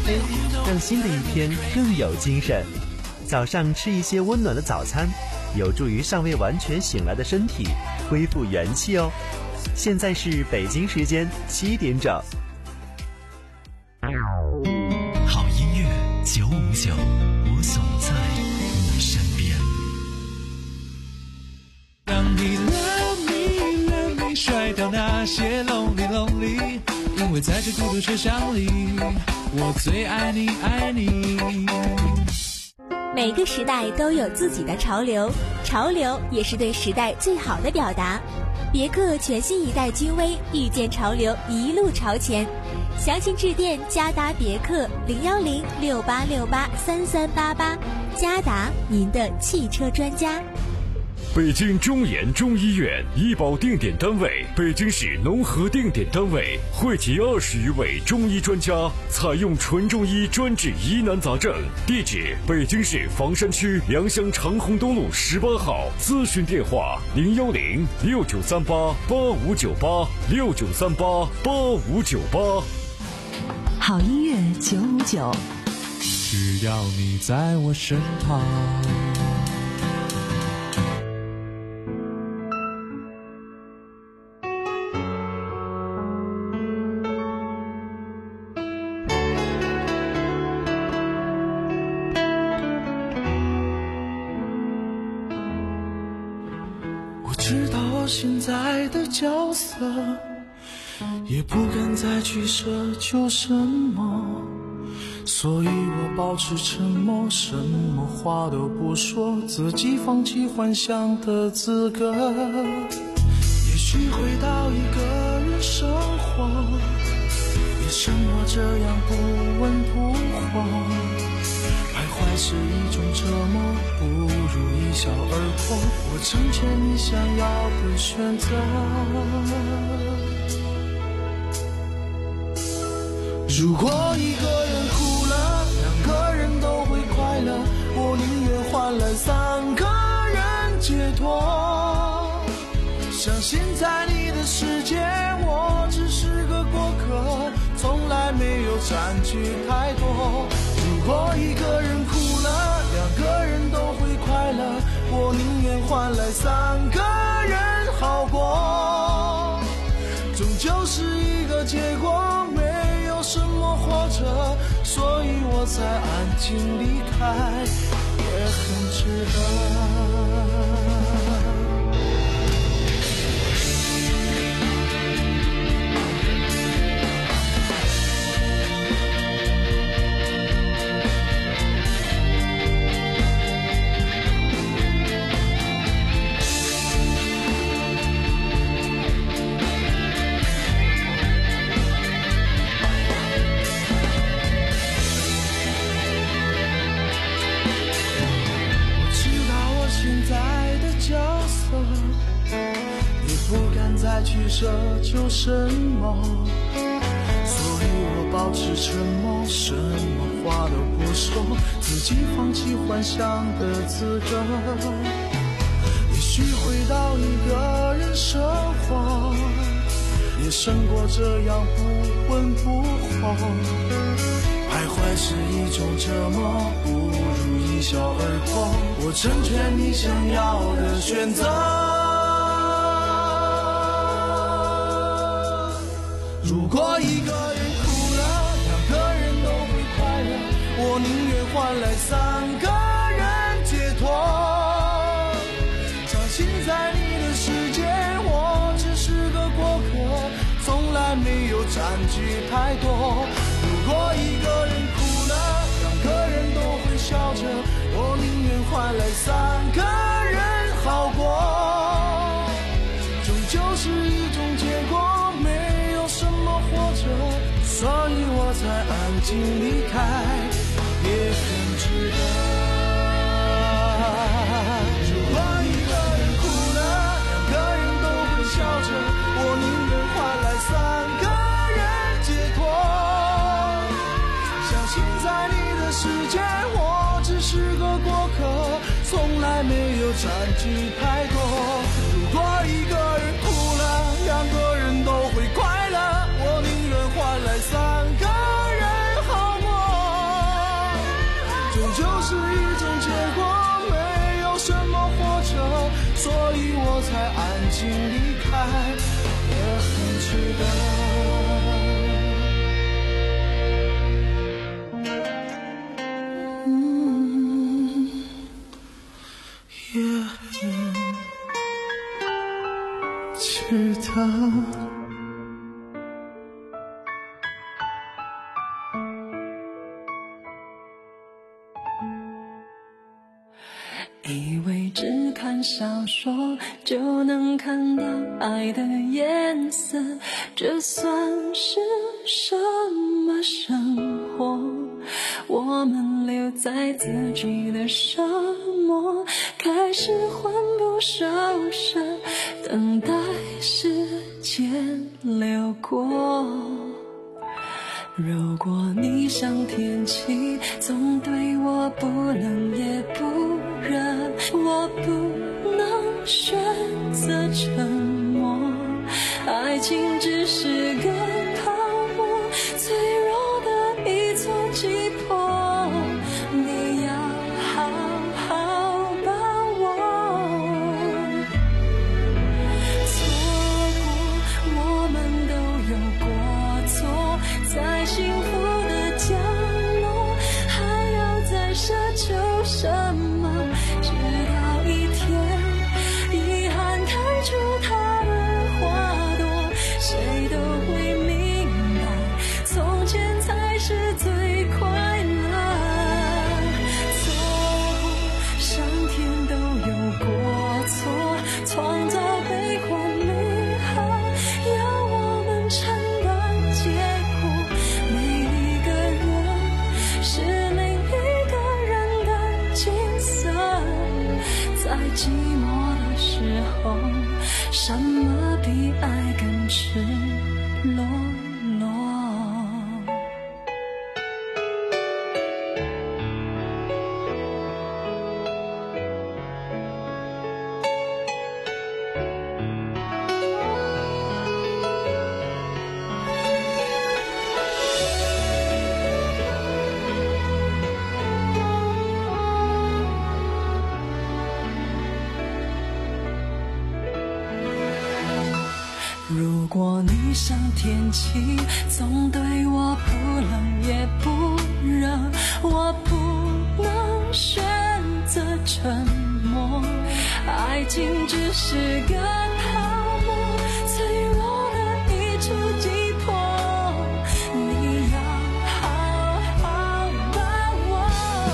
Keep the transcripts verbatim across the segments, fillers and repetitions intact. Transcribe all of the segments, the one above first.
啡，让新的一天更有精神。早上吃一些温暖的早餐，有助于尚未完全醒来的身体恢复元气哦。现在是北京时间七点整。 好音乐九五九，我总在你身边。 当你 love me love me 甩掉那些 lonely lonely， 因为在这孤独车厢里，我最爱你爱你。 每个时代都有自己的潮流，潮流也是对时代最好的表达。别克全新一代君威，遇见潮流，一路朝前。详情致电嘉达别克零幺零六八六八三三八八，嘉达您的汽车专家。 北京中研中医院医保定点单位，北京市农合定点单位，汇集二十余位中医专家，采用纯中医专治疑难杂症。地址：北京市房山区良乡长虹东路十八号。咨询电话：零幺零六九三八八五九八六九三八八五九八。 好音乐九五九， 只要你在我身旁。知道我现在的角色，也不敢再去奢求什么，所以我保持沉默，什么话都不说，自己放弃幻想的资格。也许回到一个人生活，别像我这样不温不火，徘徊是一种折磨，不如一笑而过。我成全你想要的选择。如果一个人哭了，两个人都会快乐，我宁愿换来三个人解脱。相信在你的世界，我只是个过客，从来没有占据太多。如果一个人哭了，两个人都会快乐，我宁愿换来三个人好过。终究是一个结果，没有什么活着，所以我才安静离开，也很值得。再去奢求什么，所以我保持沉默，什么话都不说，自己放弃幻想的资格。也许回到一个人生活，也胜过这样不温不火。徘徊是一种折磨，不如一笑而过。我成全你想要的选择。如果一个人哭了，两个人都会快乐，我宁愿换来三个人解脱。相信在你的世界，我只是个过客，从来没有占据太多。如果一个人哭了，两个人都会笑着，我宁愿换来三个人好过。终究是一种结果，没有什么活着，所以我才安静离开，也很值得。如果一个人哭了，两个人都会笑着，我宁愿换来三个人解脱。相信在你的世界，我只是个过客，从来没有占据太多。如果一个人哭了，两个人都会快乐，我宁愿换来三个人好过。 以为只看小说就能看到爱的颜色，这算是什么生活？我们留在自己的沙漠，开始魂不守舍，等待时间流过。如果你像天气，总对我不冷也不热，我不能选择沉默。爱情只是个泡沫，脆弱的一触即破，你要好好把握。错过，我们都有过错，在幸福的角落，还要再奢求什么？直到一天，遗憾开出它的花朵，谁都会明白，从前才是最快乐。错过，上天都有过错，创造悲欢离合，要我们承担结果。每一个人是另一个人的景色，在寂寞的时候，什么比爱更赤裸裸？如果你像天气，总对我不冷也不热，我不能选择沉默。爱情只是个泡沫，脆弱的一触即破，你要好好把握。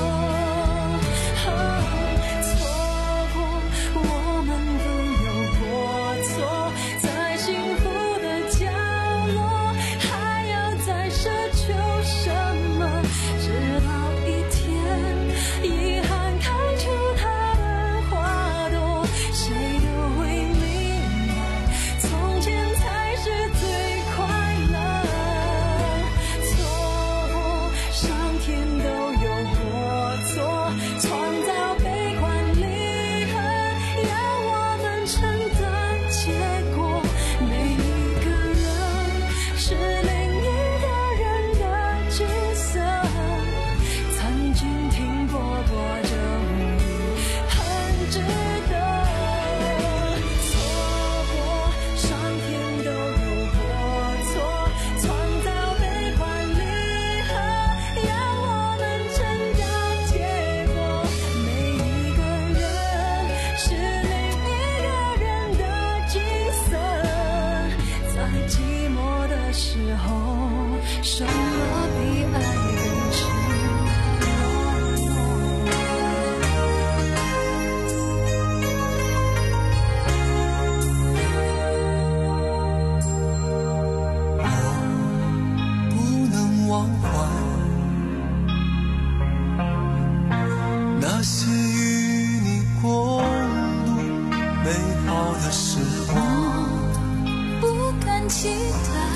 错过，我们都有过错，在幸福的角落，还要再奢求什么？直到一天，遗憾开出它的花朵，谁都会明白，从前才是最快乐。错过，上天都有过错，创造悲欢离合，要我们承担结果。每一个人是另一个人的角色，曾经听过多久很值得。错过，上天都有过错，创造悲欢离合，要我们承担结果。每一个人是另一个人的景色，在寂寞的时候，什么比爱更赤裸裸？ 不能忘怀那些与你共度美好的时光， 不敢期待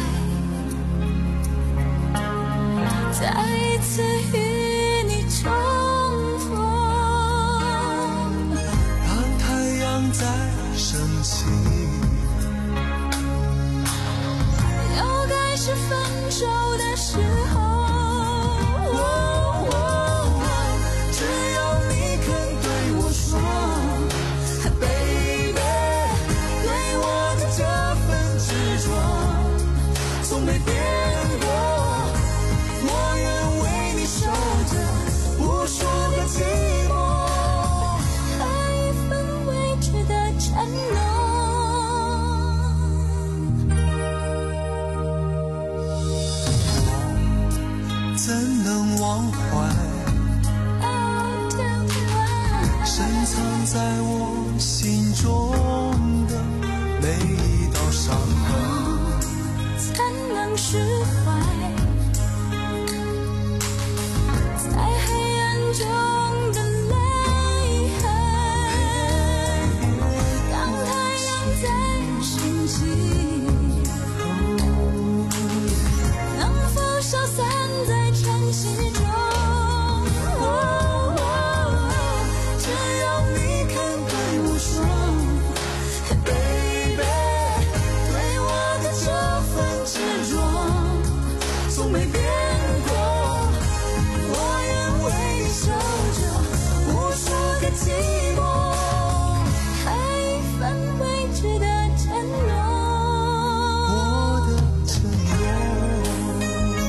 再一次与你重逢， 当太阳在升起， 又该是分手的时候。 只要你肯对我说 Baby， 对我的这份执着从没变过，我愿为你守着无数个寂寞， 和一份未知的承诺。 能释怀，在黑暗中的泪痕，当太阳再升起，能否消散在晨曦中？只要你肯对我说 Baby， 对我的这份执着从没变过，我愿为你守着无数个寂寞，还一份未知的承诺， 我的承诺。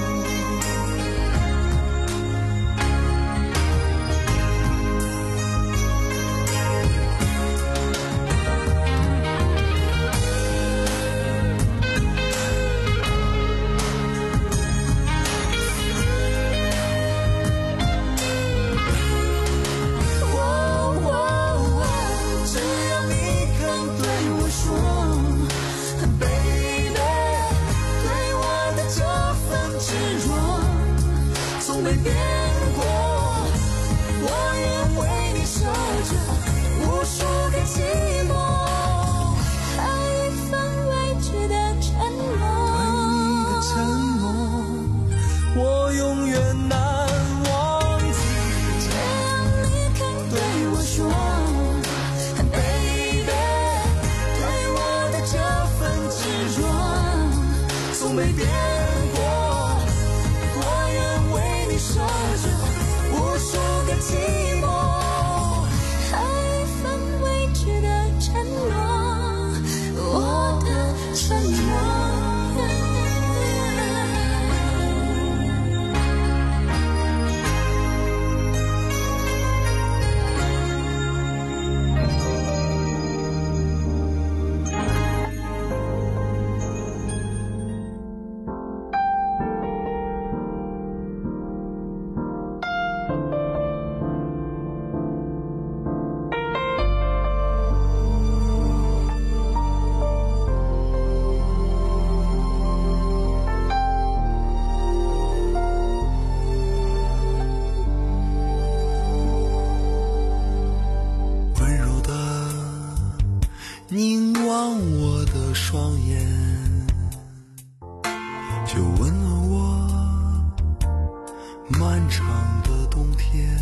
只要你肯对我说 Baby， 对我的这份执着从没变过，我愿为你守着无数个寂寞，还一份未知的承诺， 对你的承诺，我永远难忘记。 只要你肯对我说 Baby， 对我的这份执着从没变过，我愿为你守着无数个寂寞，还一份未知的承诺，我的承诺。 温柔的凝望我的双眼，就温暖我漫长的冬天。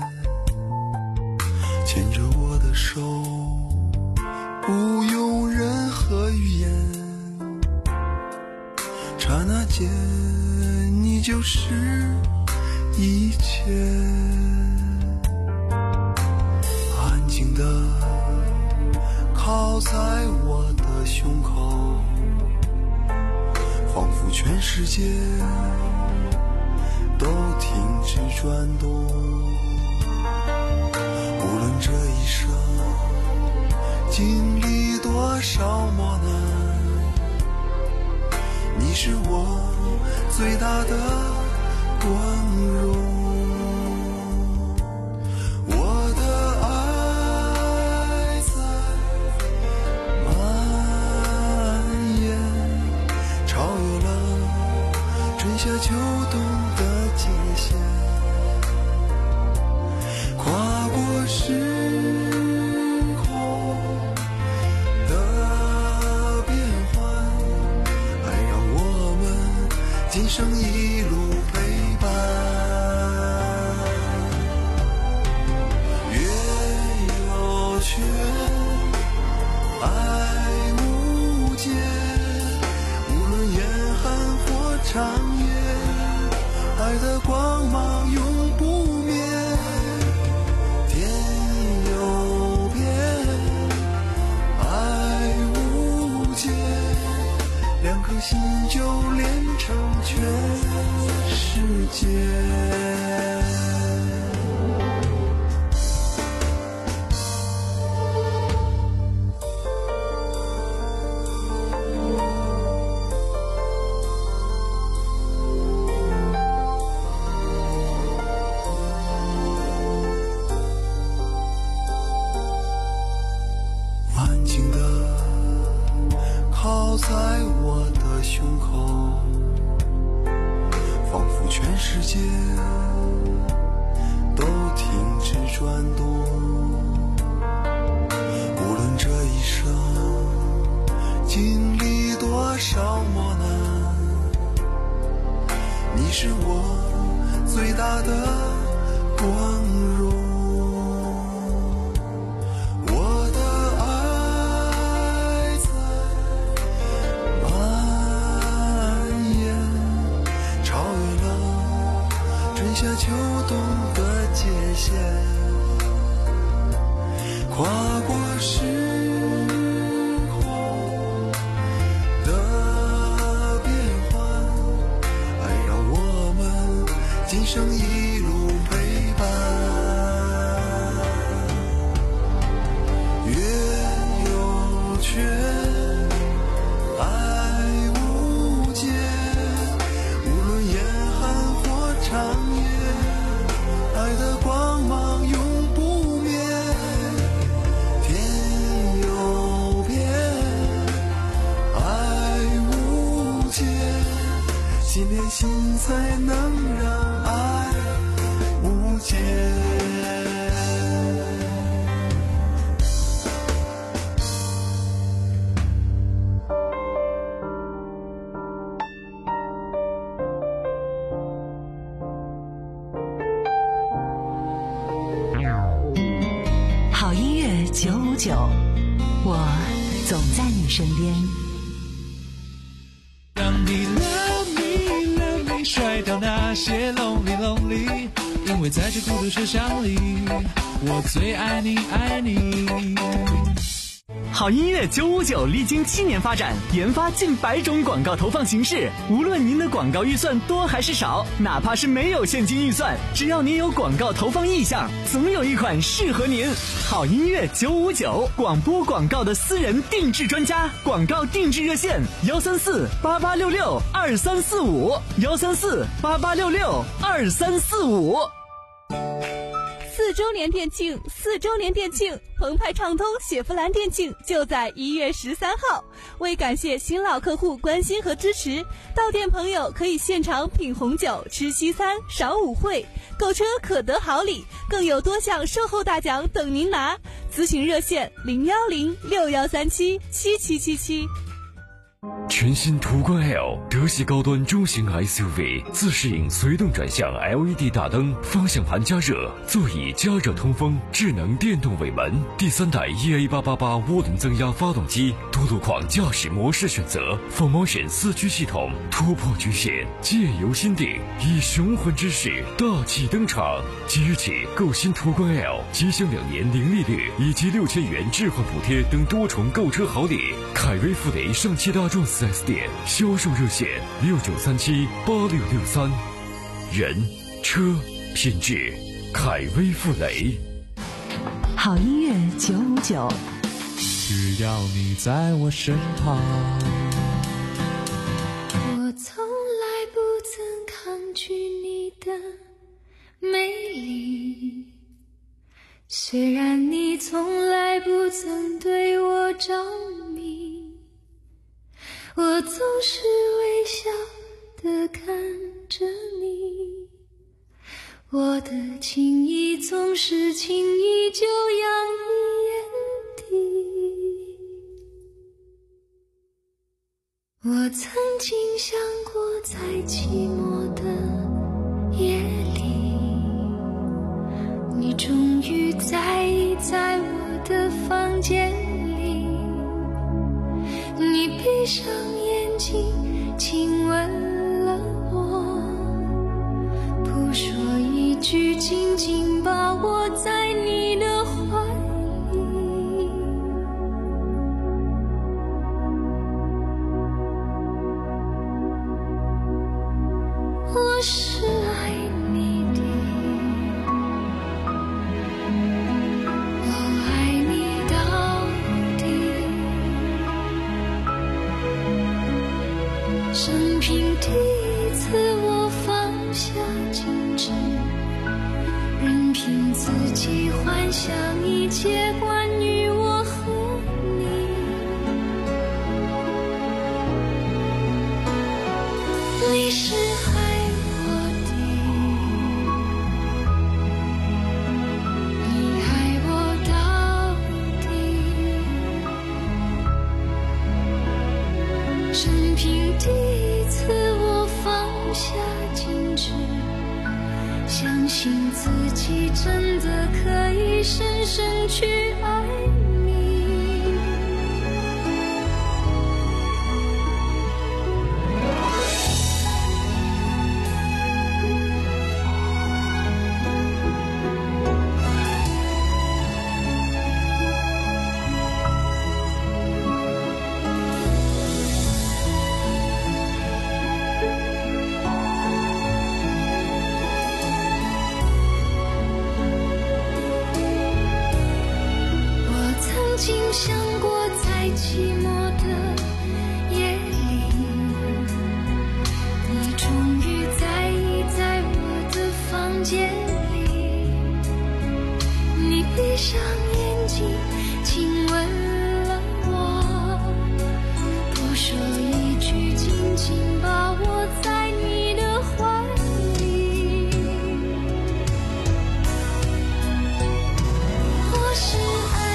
牵着我的手，不用任何语言，刹那间你就是一切。安静地靠在我的胸口，仿佛全世界都停止转动。无论这一生经历多少磨难，你是我最大的光荣。夏秋冬的界限，跨过时空的变换，爱让我们今生一路陪伴。月有缺，爱无间，无论严寒或长夜，爱的光芒永不灭。天有变，爱无界，两颗心就连成全世界。靠在我的胸口， 世界都停止转动，无论这一生经历多少磨难，你是我最大的光荣。我的爱在蔓延，超越了春夏秋冬的界限，跨过时空的变换，爱让我们今生一路陪伴。月有缺，爱无间，无论严寒或长夜，爱的光芒永不灭。天有变，爱无间，心连心才能让爱无间。 好音乐九五九，我总在你身边。 让你 love me love me 甩掉那些 lonely lonely， 因为在这孤独车厢里，我最爱你爱你。 好音乐九五九历经七年发展，研发近百种广告投放形式。无论您的广告预算多还是少，哪怕是没有现金预算，只要您有广告投放意向，总有一款适合您。好音乐九五九，广播广告的私人定制专家，广告定制热线：幺三四八八六六二三四五，幺三四八八六六二三四五。 四周年店庆，四周年店庆，澎湃畅通雪佛兰店庆就在一月十三号。为感谢新老客户关心和支持，到店朋友可以现场品红酒、吃西餐、赏舞会，购车可得好礼，更有多项售后大奖等您拿。咨询热线零幺零六幺三七七七七七。 全新途观 L 德系高端中型 S U V， 自适应随动转向 L E D 大灯，方向盘加热，座椅加热通风，智能电动尾门，第三代 E A 八八八 涡轮增压发动机，多路况驾驶模式选择 ，Four Motion 四驱系统，突破局限，借由心定，以雄浑之势大气登场。即日起购新途观 L， 即享两年零利率以及六千元置换补贴等多重购车好礼。凯威富雷上汽大众四 S 店销售热线六九三七八六六三，人车品质，凯威富雷。 好音乐九五九， 只要你在我身旁。 我从来不曾抗拒你的美丽，虽然你从来不曾对我着迷，我总是微笑地看着你，我的情意总是轻易就洋溢眼底。我曾经想过，在寂寞的夜里，你终于在意在我的房间里，你闭上眼睛亲吻了我，不说一句，紧紧把我在你的怀里。我是爱你的，我爱你到底。生平第一次我放下矜持，任凭自己幻想一切关于我和你。你是爱我的， 自己真的可以深深去爱你。曾经想过，在寂寞的夜里，你终于在意在我的房间里。你闭上眼睛，亲吻了我，多说一句，紧紧把我在你的怀里。我是爱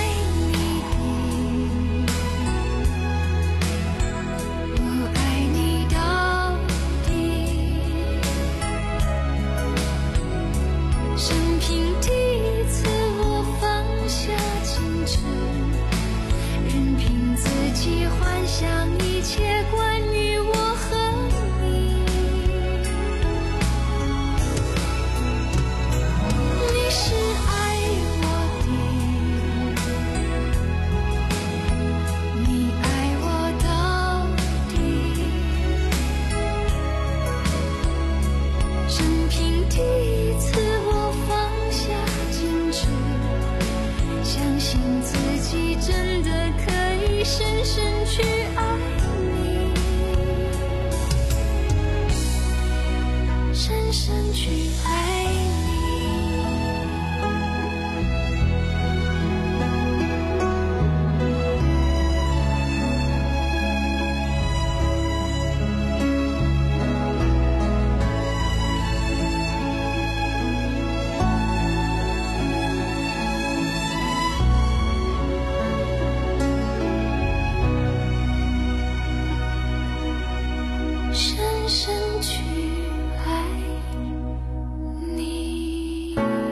想一切关于我和你，你是爱我的，你爱我到底，生平第一次我放下矜持，相信自己真的可以深深去爱你，深深去爱你。深深去爱你。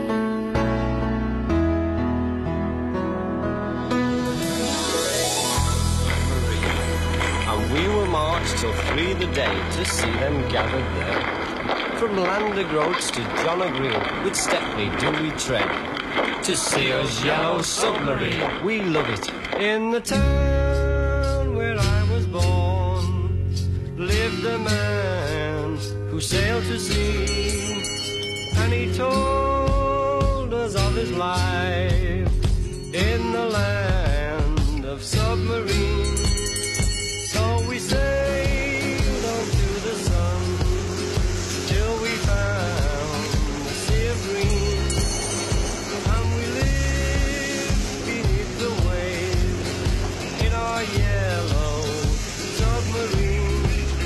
And we will march till three the day to see them gathered there. From Lander Groats to John O'Green, with Stepney do we tread, to see us yellow submarine. We love it. In the town where I was born lived a man who sailed to sea, and he told us of his life in the land of submarines. So we sailed on to the sun till we found the sea of green, and we lived beneath the waves in our yellow submarine.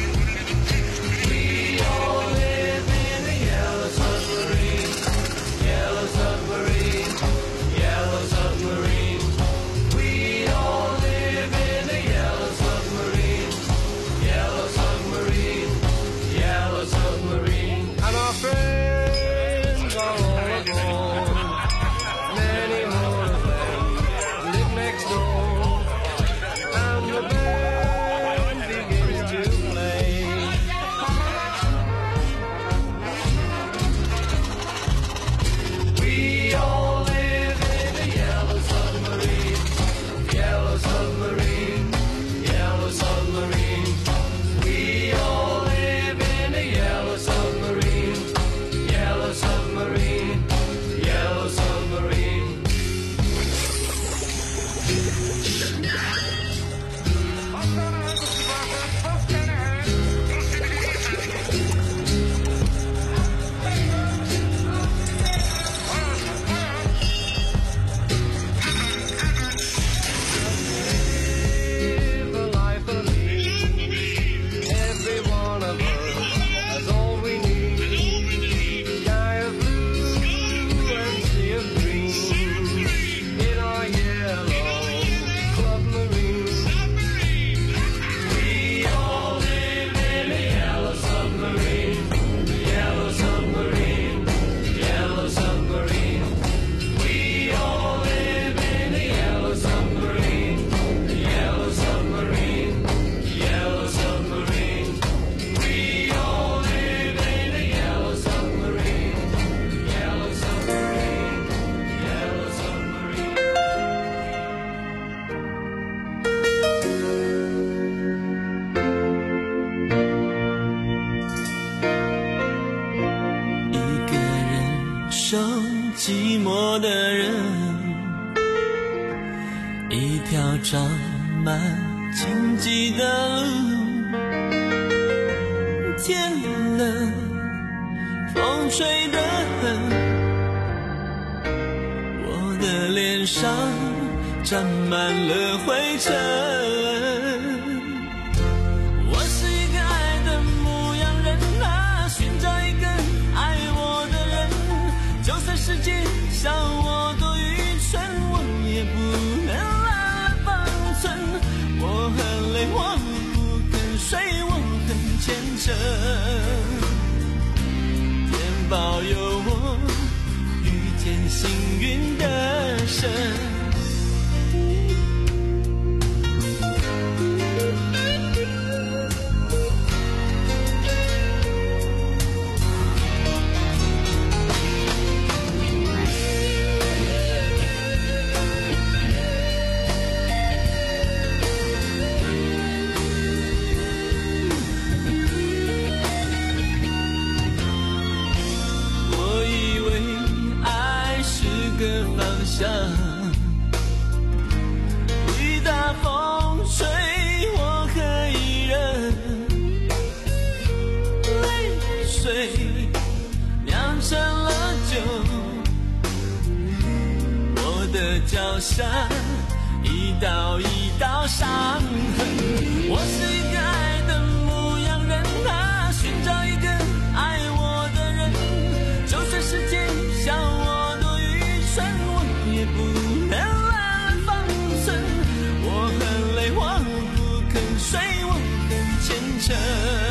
We all live in a yellow submarine, yellow submarine, yellow submarine. We all live in a yellow submarine, yellow 寂寞的人，一条长满荆棘的路，天冷，风吹得很，我的脸上沾满了灰尘。我是一个爱的牧羊人啊，寻找一个爱我的人，就算世界笑我多愚蠢，我也不能乱了方寸。我很累，我不肯睡，我很虔诚，天保佑我遇见幸运的神。一大风吹，我可以忍，泪水酿成了酒，我的脚下一道一道伤痕。我是一个爱的牧羊人啊，寻找一个爱我的人，就算世界笑我多愚蠢，我也不能乱了方寸。我很累，我不肯睡，我很虔诚，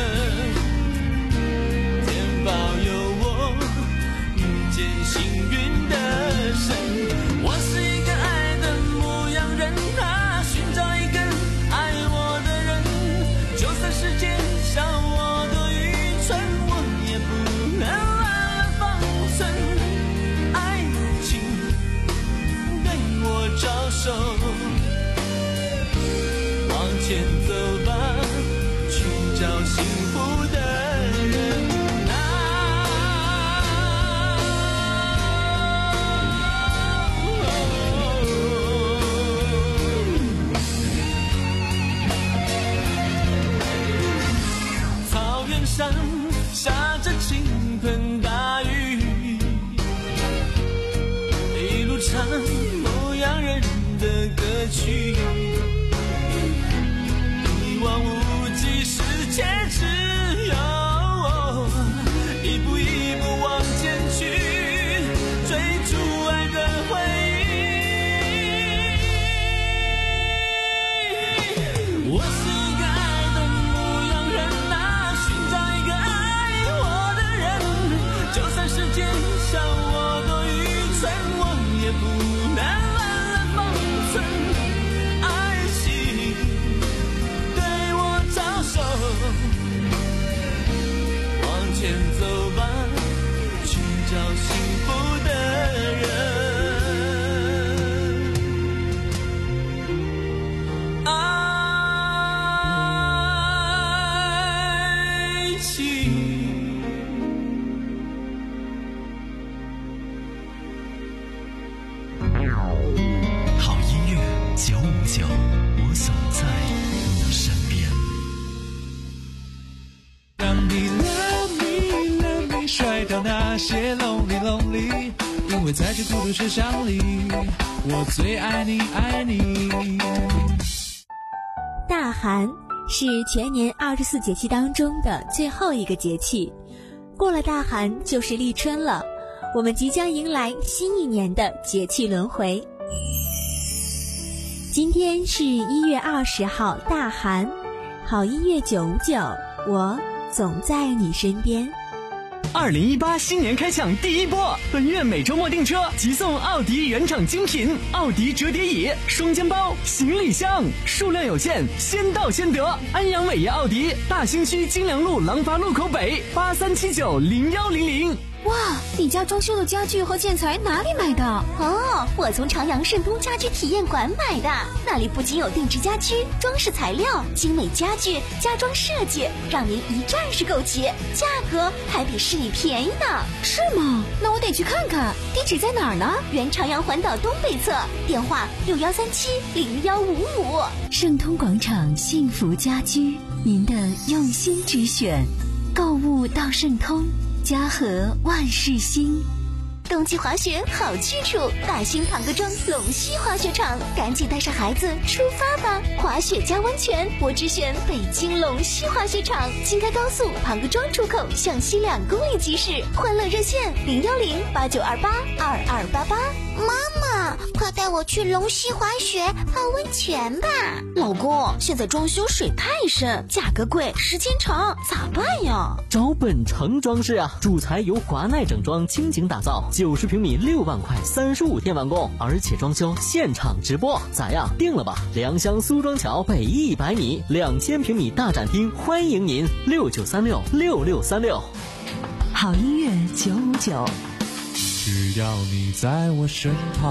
天保佑我遇见幸运的神。我是一个爱的牧羊人啊，寻找一个爱我的人，就算世界笑我多愚蠢，我也不能乱了方寸。爱情对我招手，往前走吧，寻找幸福的人啊。草原上下着倾盆大雨，一路唱牧羊人的歌曲，一望无际世界只有我，一步一步往前去，追逐爱的回忆。我是一个爱的牧羊人啊，寻找一个爱我的人，就算世界笑我多愚蠢，我也不能乱了方寸。爱情对我招手，往前走吧，寻找幸福的人。爱情好音乐九五九，我总在你身边。 让你 love me love me 甩掉那些 lonely lonely， 因为在这孤独世上里，我最爱你爱你。 大寒是全年二十四节气当中的最后一个节气，过了大寒就是立春了，我们即将迎来新一年的节气轮回。今天是一月二十号大寒，好音乐九五九，我总在你身边。 二零一八新年开抢第一波，本月每周末订车即送奥迪原厂精品奥迪折叠椅、双肩包、行李箱，数量有限，先到先得。安阳伟业奥迪大兴区金良路廊坊路口北八三七九零幺零零。 哇，你家装修的家具和建材哪里买的？ 哦，我从长阳盛通家居体验馆买的，那里不仅有定制家居、装饰材料、精美家具、家装设计，让您一站式购齐，价格还比市里便宜呢。 是吗？那我得去看看，地址在哪儿呢？ 原长阳环岛东北侧，电话六幺三七零幺五五。 盛通广场幸福家居，您的用心之选，购物到盛通，家和万事兴。 冬季滑雪好去处，大兴庞各庄龙溪滑雪场，赶紧带上孩子出发吧！滑雪加温泉，我只选北京龙溪滑雪场，京开高速庞各庄出口向西两公里即驶，欢乐热线零幺零八九二八二二八八。 妈妈，快带我去龙溪滑雪泡温泉吧！ 老公，现在装修水太深，价格贵，时间长，咋办呀？ 找本城装饰啊，主材由华奈整装倾情打造，九十平米六万块，三十五天完工，而且装修现场直播，咋样？定了吧？良乡苏庄桥北一百米，两千平米大展厅，欢迎您六九三六六六三六。 好音乐九五九。 只要你在我身旁。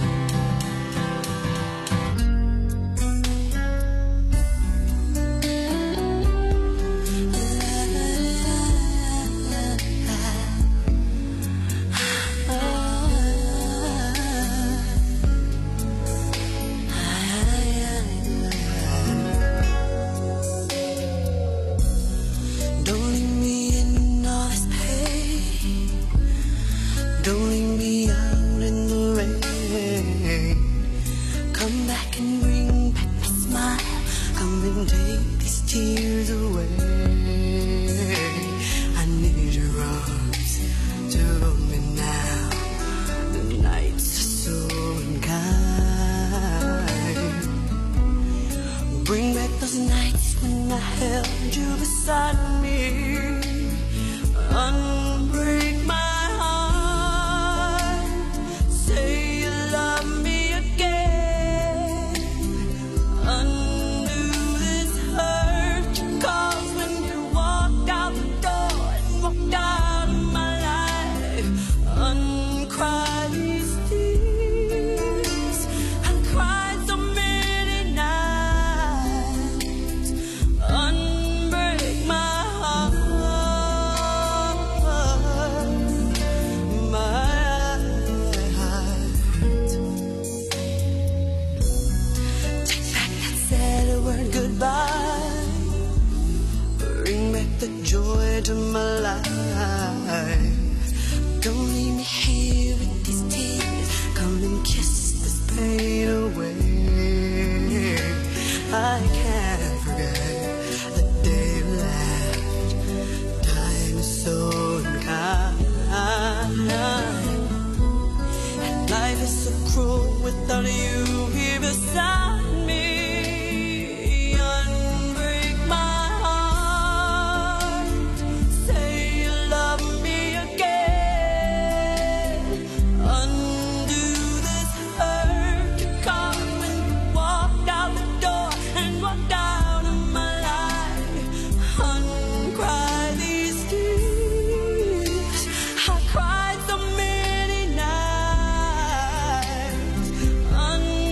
Don't leave me out in the rain. Come back and bring back my smile. Come and take these tears away. I need your arms to hold me now. The nights are so unkind. Bring back those nights when I held you beside me. Unbreak my joy to my life. Don't leave me here with these tears. Come and kiss this pain away. I can't forget the day you left. Time is so unkind, and life is so cruel without you here beside me. Un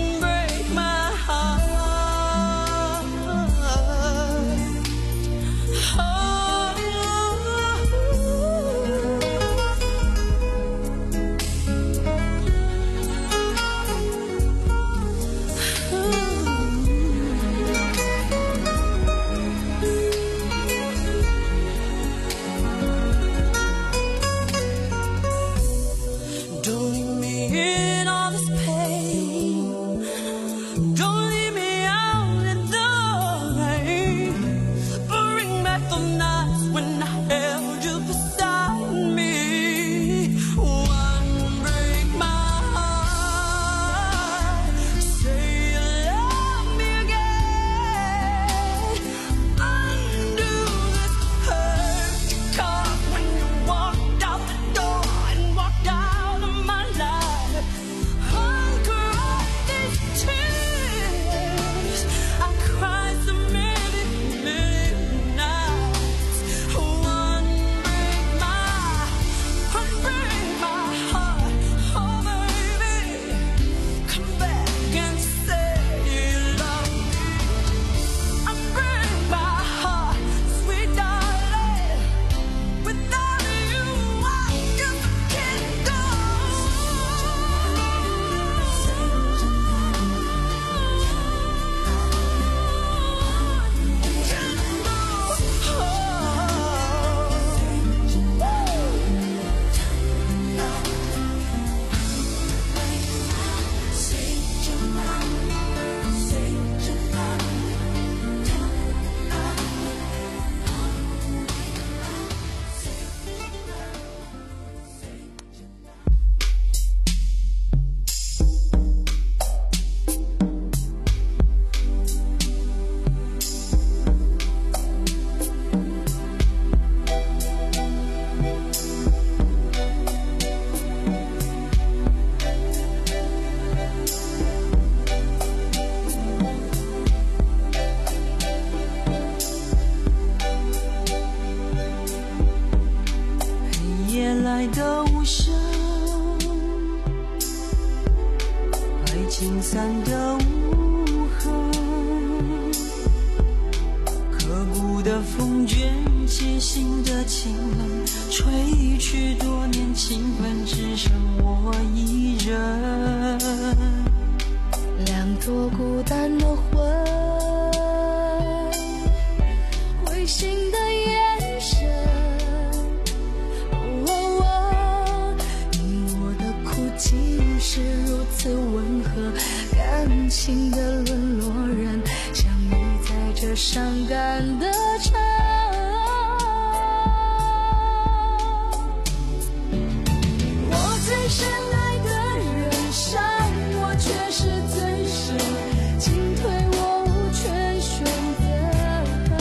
爱的无声，爱情散的无痕，刻骨的风卷起心的清冷，吹去多年情分，只剩我一人。 两朵孤单的魂，灰心的眼神，哦哦哦，你我的苦竟是如此温和，感情的沦落人，相遇在这伤感的城。我最深爱的人伤我却是最深，进退我无权选择，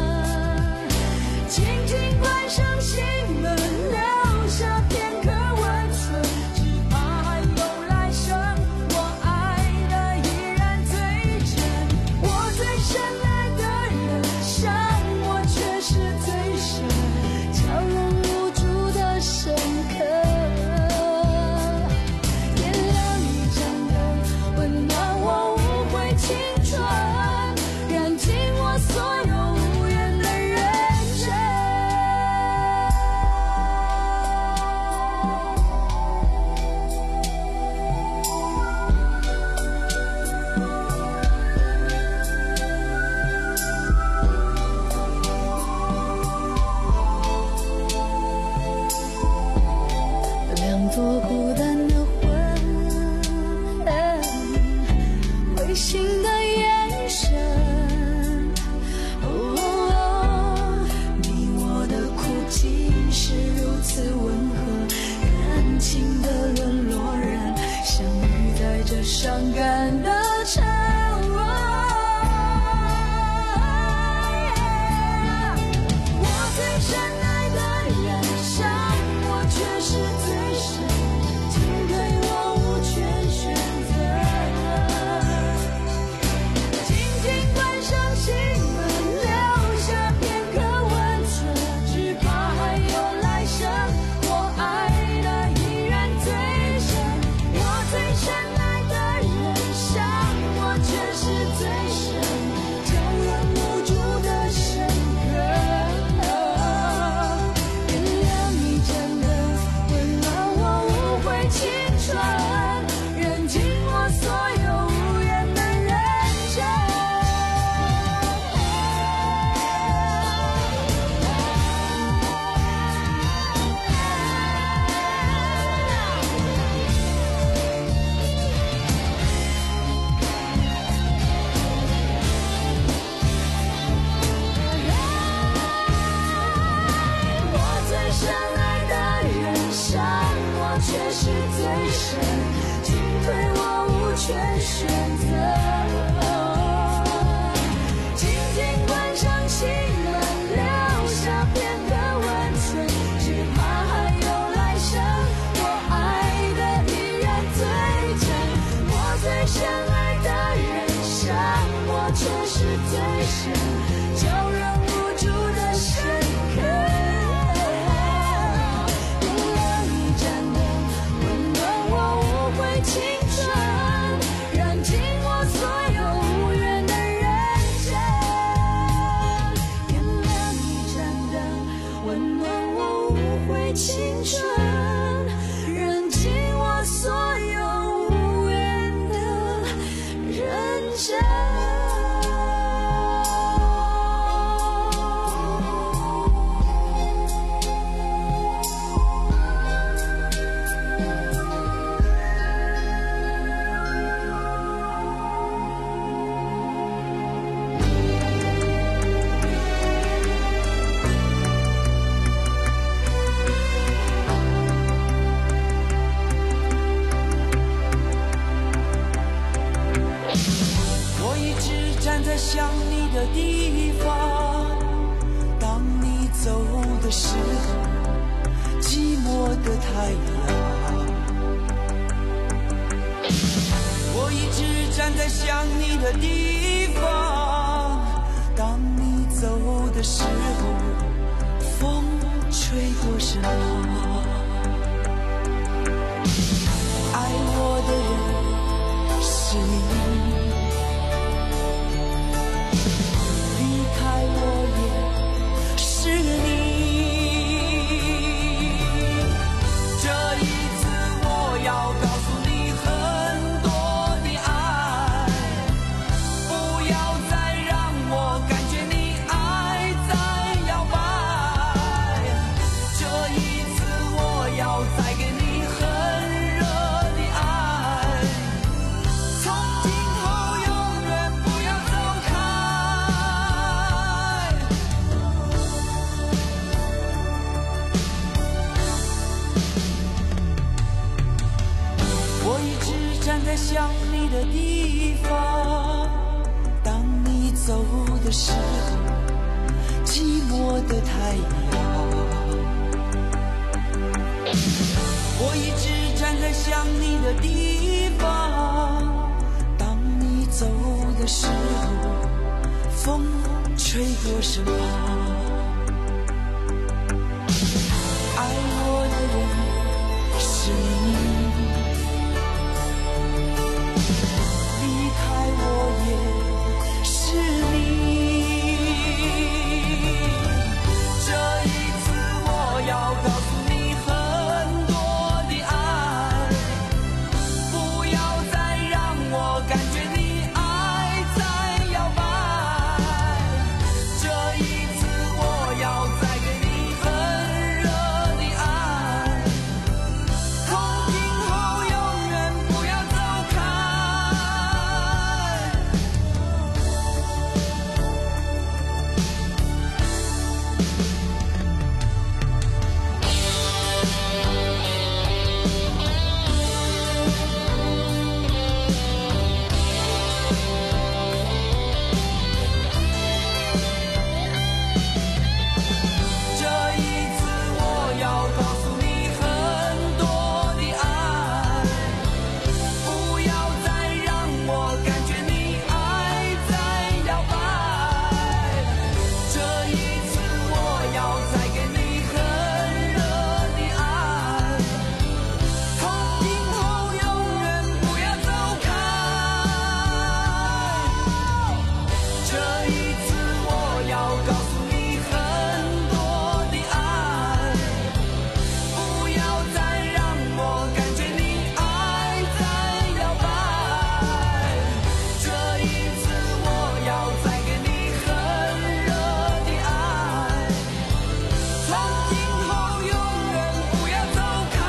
轻轻关上心门，留下片刻温存，只怕还有来生，我爱的依然最真。我最深爱的人伤我却是最深，叫人无助的深刻。点亮一盏灯，温暖我无悔青春，燃尽我所有无言的认真。两座孤单的魂，灰心的眼神，哦哦哦，你我的苦竟是如此温和，感情的沦落人，相遇在这伤感的城。我最深爱的人伤我却是最深，进退我无权选择，轻轻关上心门，留下片刻温存，只怕还有来生，我爱的依然最深。我最深爱的人伤我却是最深，叫人无助的深刻。点亮一盏灯，温暖我无悔青春，燃尽我所有无言的认真。我最深爱的人伤我却是最深，进退我无权选择，轻轻关上心门，留下片刻温存，只怕还有来生，我爱的依然最真。我最深爱的人伤我却是最深，叫人无助的深刻。点亮一盏灯，温暖我无悔青春，燃尽我所有无缘的认真。点亮一盏灯，温暖我无悔青春，燃尽我所有无缘的认真。 我一直站在想你的地方，当你走的时候，寂寞的太阳。我一直站在想你的地方，当你走的时候，风吹过身旁。 爱我的人是你，离开我也是你。这一次我要告诉你很多的爱，不要再让我感觉你爱在摇摆。这一次我要再给你很热的爱，从今后永远不要走开。我一直站在想你的地方，当你走的时候，寂寞的太阳。我一直站在想你的地方，当你走的时候，风吹过身旁。爱我的人是你，离开我也是你。这一次我要告诉你很多的爱，不要再让我感觉你爱在摇摆。这一次我要再给你很热的爱，从今后永远不要走开。这一次我要告诉你很多的爱，不要再让我感觉你爱在摇摆。这一次我要再给你很热的爱，从今后永远不要走开。这一次我要告诉你很多的爱，不要再让我感觉你爱在摇摆。这一次我要再给你很热的爱，从今后永远不要走开。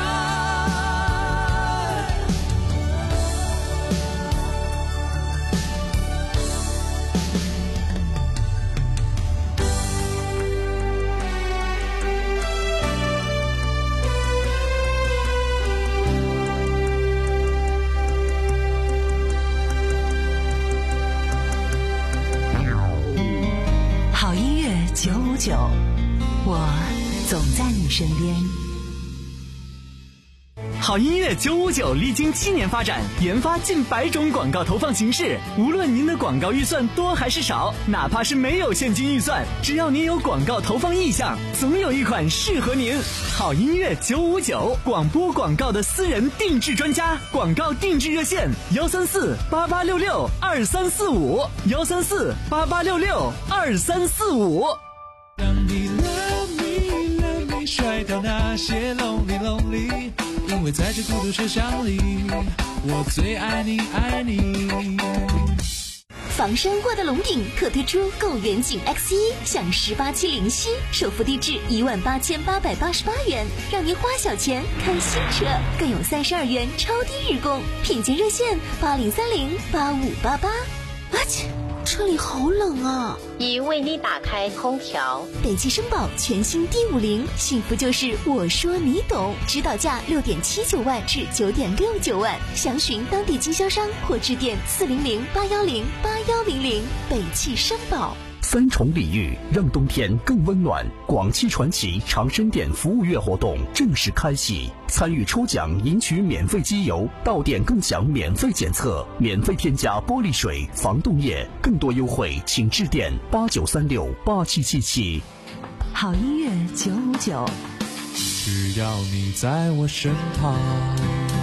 好音乐九五九，我总在你身边。 好音乐九五九历经七年发展，研发近百种广告投放形式。无论您的广告预算多还是少，哪怕是没有现金预算，只要您有广告投放意向，总有一款适合您。好音乐九五九，广播广告的私人定制专家，广告定制热线：幺三四八八六六二三四五，幺三四八八六六二三四五。 让你 love me love me 甩掉那些 lonely lonely， 因为在这孤独车厢里，我最爱你爱你。 房山挂的龙顶特推出购远景 X 一 享十八期零息，首付低至一万八千八百八十八元，让您花小钱看新车，更有三十二元超低日供。品鉴热线八零三零八五八八。啊切，车里好冷啊！ 已为你打开空调。 北汽绅宝全新 D 五零，幸福就是我说你懂，指导价六点七九万至九点六九万，详询当地经销商或致电四零零八幺零八幺零零。北汽绅宝。 三重礼遇，让冬天更温暖。广汽传祺长生店服务月活动正式开启，参与抽奖赢取免费机油，到店更享免费检测，免费添加玻璃水、防冻液。更多优惠请致电八九三六八七七七。 好音乐九五九， 只要你在我身旁。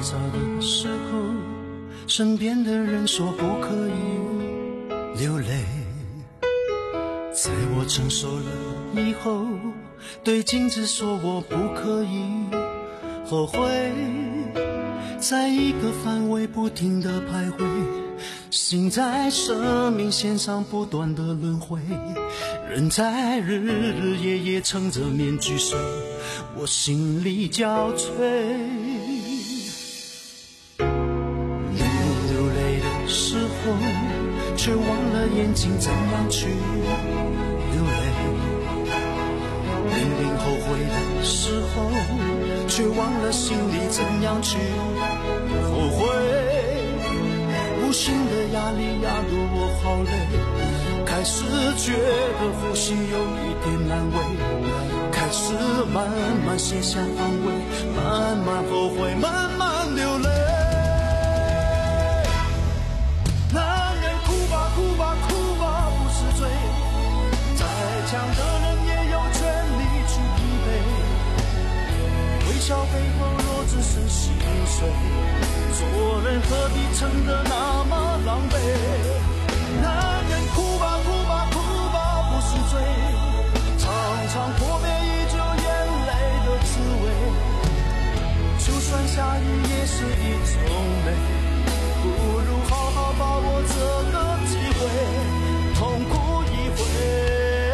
少的时候，身边的人说不可以流泪。在我成熟了以后，对镜子说我不可以后悔。在一个范围不停地徘徊，心在生命线上不断的轮回，人在日日夜夜撑着面具睡，我心里交瘁。你流泪的时候，却忘了眼睛怎样去流泪。明明后悔的时候，却忘了心里怎样去后悔。无形的压力压得我好累，开始觉得呼吸有一点难为，开始慢慢卸下防卫，慢慢后悔，慢慢流泪。男人哭吧哭吧哭吧不是罪，再强的人也有权利去疲惫，微笑背后若只是心碎，做人何必撑得那么狼狈。男人哭吧哭吧哭吧不是罪，常常破灭依旧眼泪的滋味，就算下雨也是一种美，不如好好把握这个机会，痛苦一回。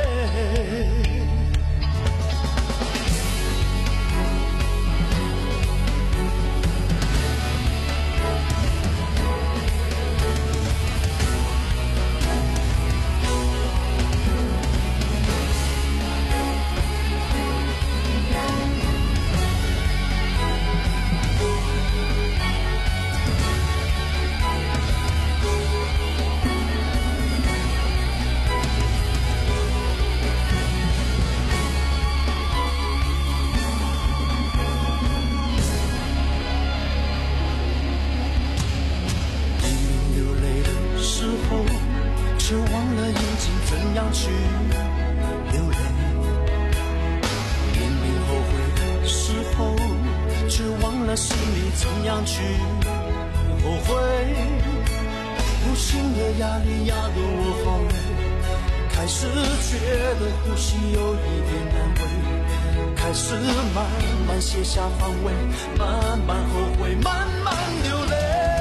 却忘了眼睛怎样去流泪，明明后悔的时候，却忘了心里怎样去后悔。无形的压力压得我好累，开始觉得呼吸有一点难为，开始慢慢卸下防卫，慢慢后悔，慢慢流泪。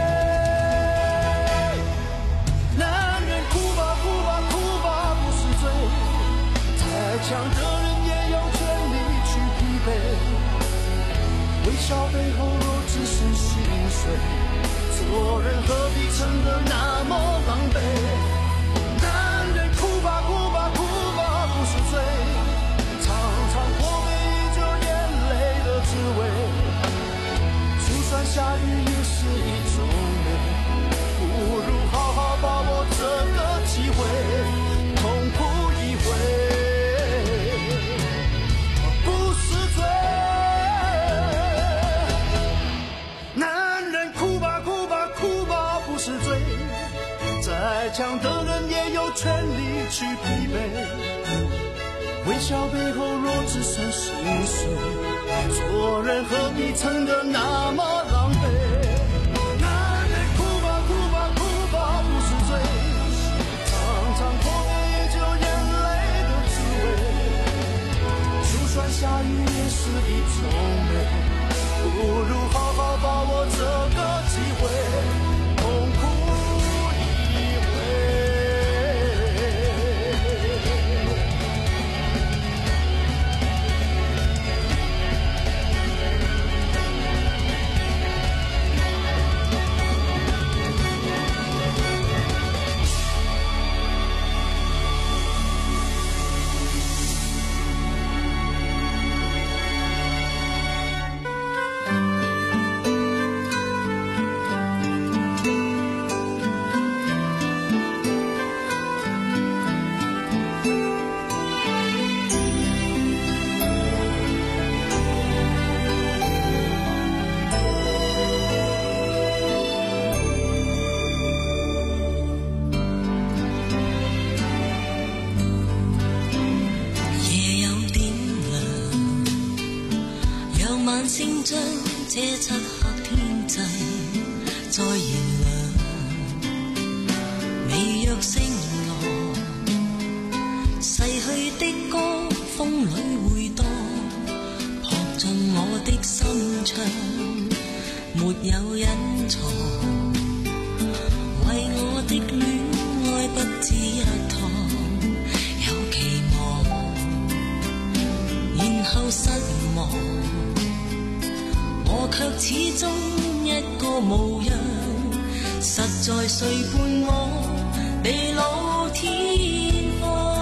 强的人也有权利去疲惫，微笑背后若只是心碎，做人何必撑得那么狼狈。男人哭吧哭吧哭吧不是罪，常常破灭依旧眼泪的滋味，就算下雨也是一种美，不如好好把握这个机会，痛苦一回。再强的人也有权利去疲惫，微笑背后若只剩心碎，做人何必撑得那么狼狈。男人哭吧哭吧哭吧不是罪，常常破灭依旧眼泪的滋味，就算下雨也是一种美，不如好好把握这个机会，痛苦星將這漆黑天際再燃亮，微弱聲浪，逝去的歌風裏回盪，撲進我的心腸，沒有隱藏，為我的戀愛不止一趟，有期望，然後失望，我卻始終一個模樣，實在誰伴我地老天荒？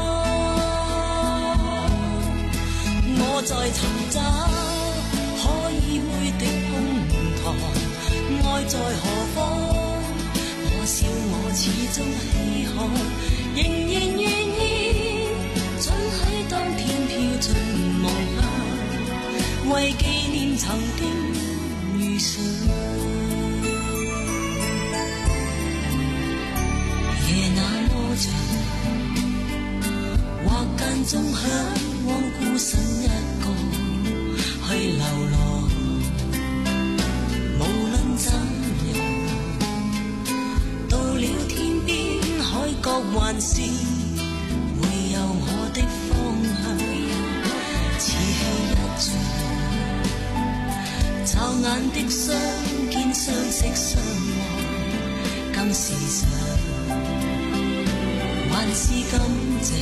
我在尋找可以會的胸膛，愛在何方？我笑我始終稀罕，仍然願意准許當天飄進夢鄉，為紀念曾經遇上。夜那麼長，或間中向往孤身一個去流浪，無論怎樣，到了天邊海角還是會有我的方向，似戲一場，驟眼的相見相識相愛更時常，還是感謝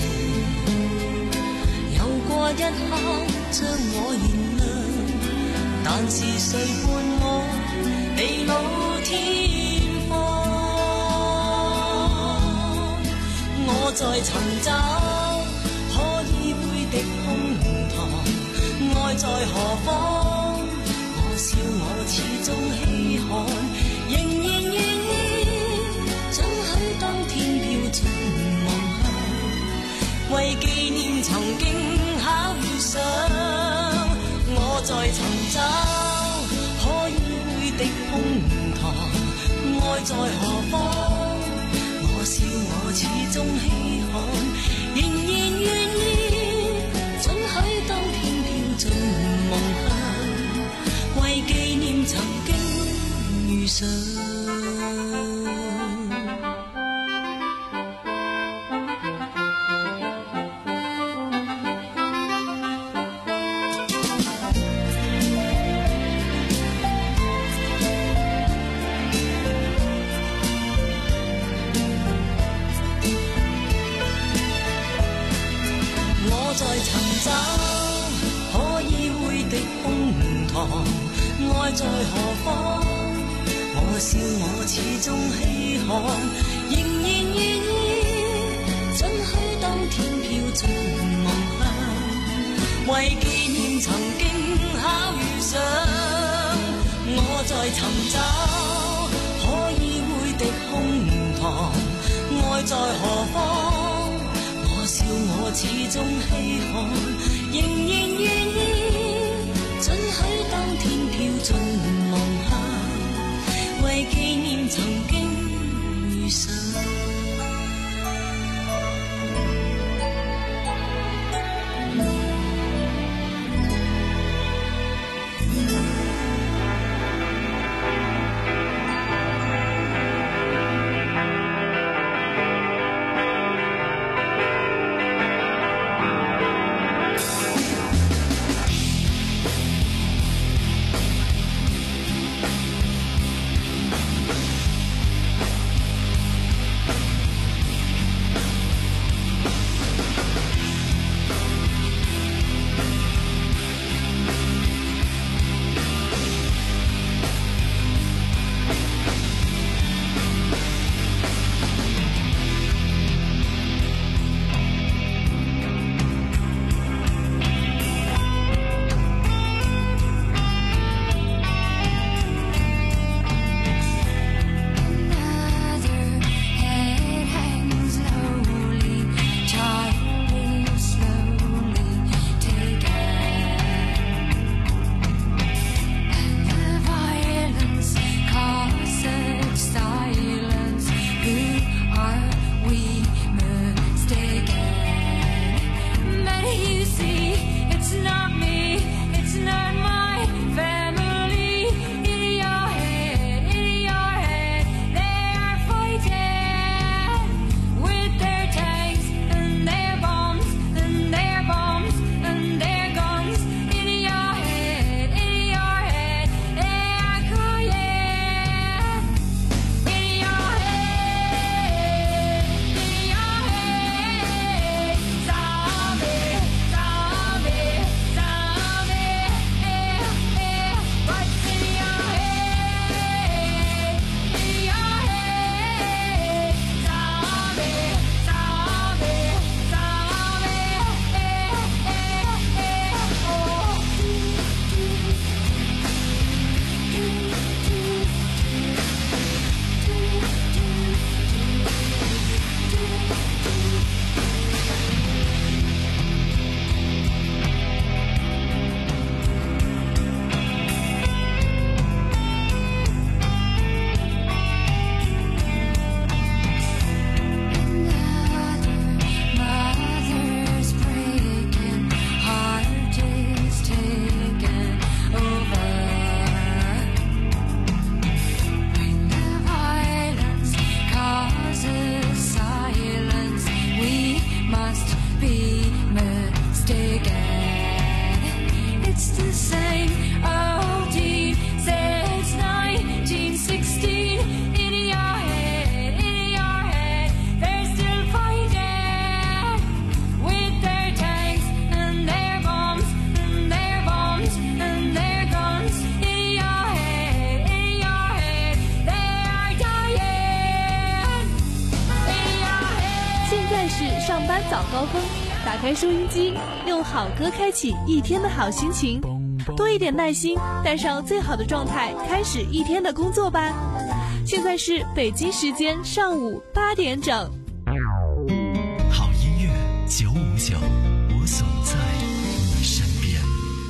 有過一刻將我燃亮，但是誰伴我地老天荒？我在尋找可以會的胸膛，愛在何方？我笑我始終稀罕，仍然願意准許當天飄進夢鄉，為紀念曾經巧遇上。我在尋找可以會的胸膛，愛在何方？我笑我始終稀罕，仍然願意准許當天飄進夢鄉，為紀念曾經遇上。我在尋找可以會的胸膛，愛在何方？我笑我始終稀罕，仍然願意准許當天飄進夢鄉，為紀念曾經巧遇上。我在尋找可以會的胸膛，愛在何方？我笑我始終稀罕，仍然願意准許當天飄進夢鄉，為紀念曾經遇上。 上班早高峰，打开收音机，用好歌开启一天的好心情，多一点耐心，带上最好的状态，开始一天的工作吧。现在是北京时间上午八点整。 好音乐九五九，我总在你身边。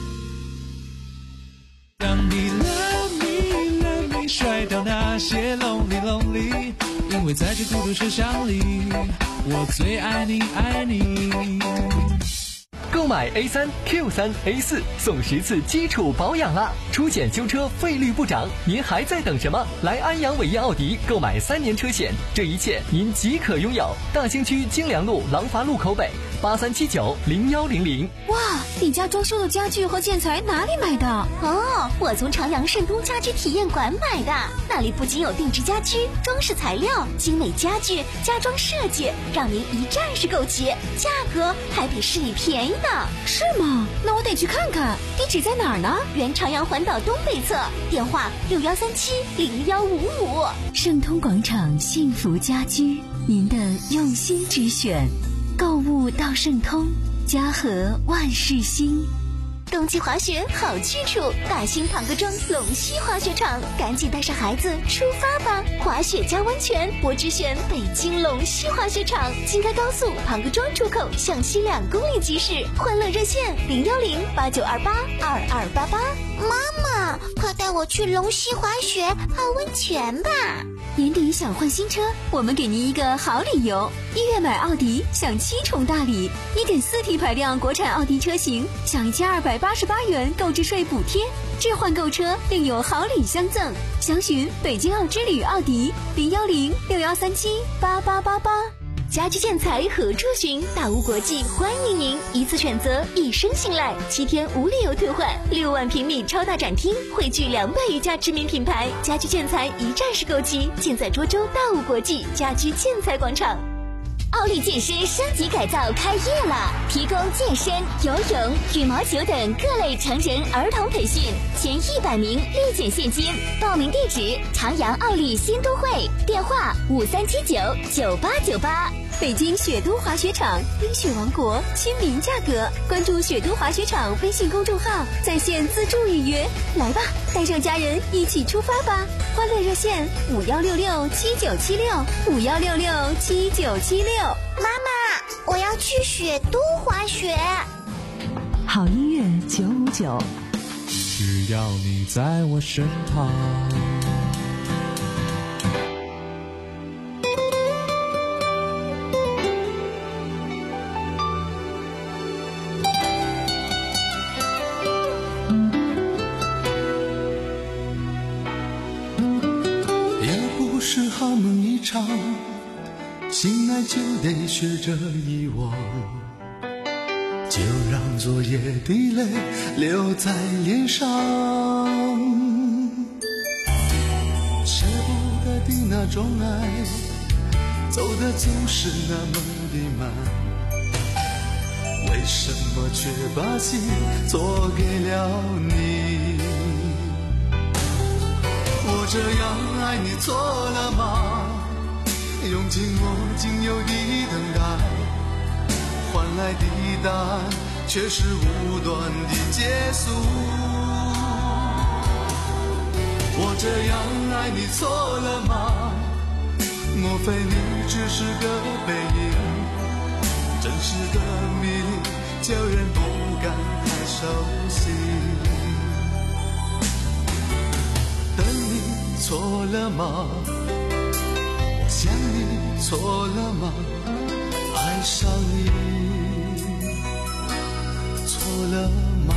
让你 love me love me， 甩掉那些 lonely lonely， 因为在这孤独世上里，我最爱你爱你。 购买 A 三 Q 三 A 四送十次基础保养啦！出险修车费率不涨，您还在等什么？来安阳伟业奥迪购买三年车险，这一切您即可拥有。大兴区金良路廊坊路口北八三七九零幺零零。 哇，你家装修的家具和建材哪里买的？ 哦，我从长阳盛东家居体验馆买的，那里不仅有定制家居、装饰材料、精美家具、家装设计，让您一站式购齐，价格还比市里便宜呢。 是吗？那我得去看看。地址在哪儿呢？ 原长阳环岛东北侧，电话六幺三七零幺五五。 盛通广场幸福家居，您的用心之选。购物到盛通，家和万事兴。 冬季滑雪好去处，大兴庞各庄龙溪滑雪场，赶紧带上孩子出发吧！滑雪加温泉，我只选北京龙溪滑雪场，京开高速庞各庄出口向西两公里即驶，欢乐热线零幺零八九二八二二八八。 妈妈，快带我去龙溪滑雪泡温泉吧！ 年底想换新车，我们给您一个好理由。一月买奥迪享七重大礼，一点四 T 排量国产奥迪车型享一千二百八十八元购置税补贴，置换购车另有好礼相赠。详询北京奥之旅奥迪零幺零六幺三七八八八八。 家居建材何处寻？大屋国际欢迎您，一次选择，一生信赖，七天无理由退换，六万平米超大展厅，汇聚两百余家知名品牌，家居建材一站式购齐，尽在涿州大屋国际家居建材广场。奥利健身升级改造开业了，提供健身、游泳、羽毛球等各类成人儿童培训，前一百名立减现金。报名地址：长阳奥利新都会，电话五三七九九八九八。 北京雪都滑雪场，冰雪王国，亲民价格。关注雪都滑雪场微信公众号，在线自助预约。来吧，带上家人一起出发吧！欢乐热线五幺六六七九七六五幺六六七九七六。 妈妈，我要去雪都滑雪。 好音乐九五九， 只要你在我身旁。 是好梦一场，醒来就得学着遗忘，就让昨夜的泪留在脸上，舍不得的那种爱，走的总是那么的慢，为什么却把心做给了你？我这样爱你错了吗？用尽我仅有的等待，换来的答案却是无端的结束。我这样爱你错了吗？莫非你只是个背影？真实的迷离叫人不敢太熟悉。等你错了吗？我想你错了吗？爱上你错了吗？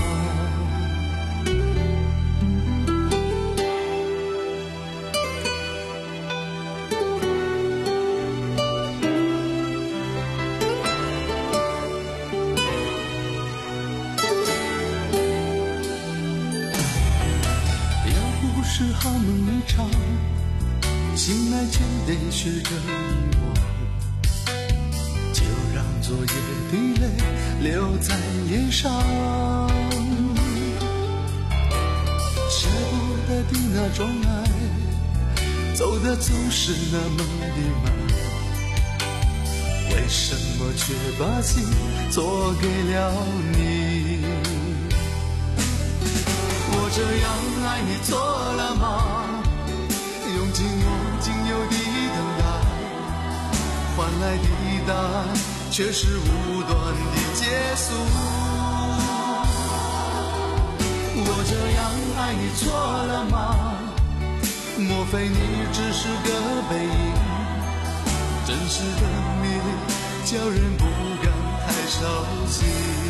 是好梦一场，醒来就得学着遗忘，就让昨夜的泪留在脸上，舍不得的那种爱，走的总是那么的慢， 为什么却把心做给了你？我这样爱你错了吗？用尽我仅有的等待，换来的答案却是无端的结束。我这样爱你错了吗？莫非你只是个背影？真实的迷离叫人不敢太烧心。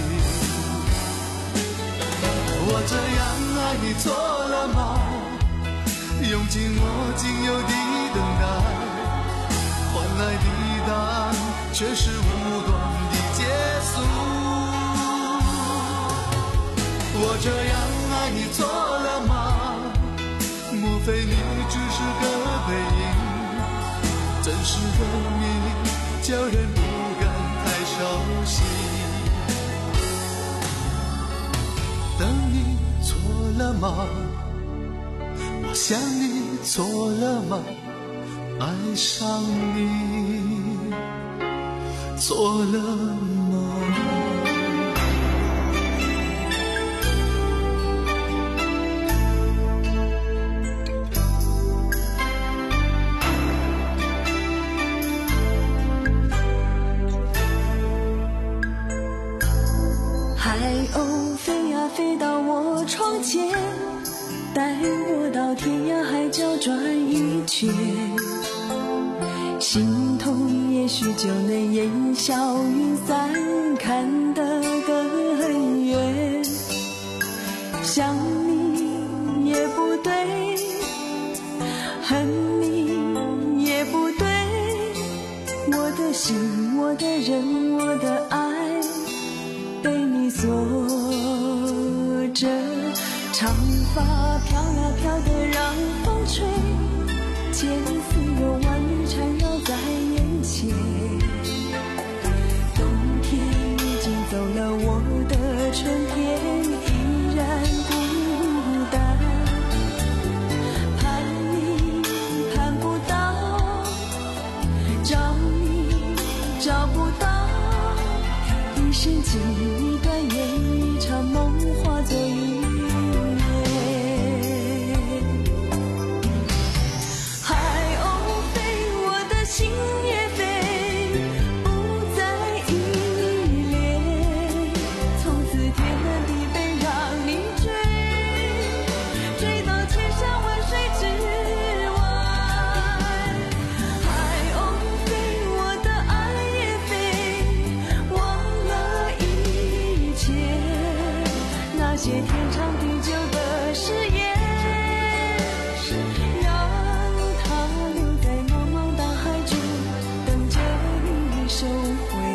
我这样爱你错了吗？用尽我仅有的等待，换来的答案却是无端的结束。我这样爱你错了吗？莫非你只是个背影？真实的迷离叫人不敢太烧心。等你错了吗？我想你错了吗？爱上你错了吗？ 海鸥飞呀飞到我窗前，带我到天涯海角转一圈，心痛也许就能烟消云散，看得更远。想你也不对，恨你也不对，我的心，我的人，我的爱被你锁着，长发飘呀飘的让风吹，千丝又万缕缠绕在眼前。冬天已经走了，我的春天依然孤单。盼你盼不到，找你找不到，一生情一段烟，一场梦化作云烟。海鸥飞，我的心也飞，不再依恋。从此天南地北让你追，追到千山万水之外。海鸥飞，我的爱也飞，忘了一切，那些天长地久的誓言，让它留在茫茫大海中，等着你收回。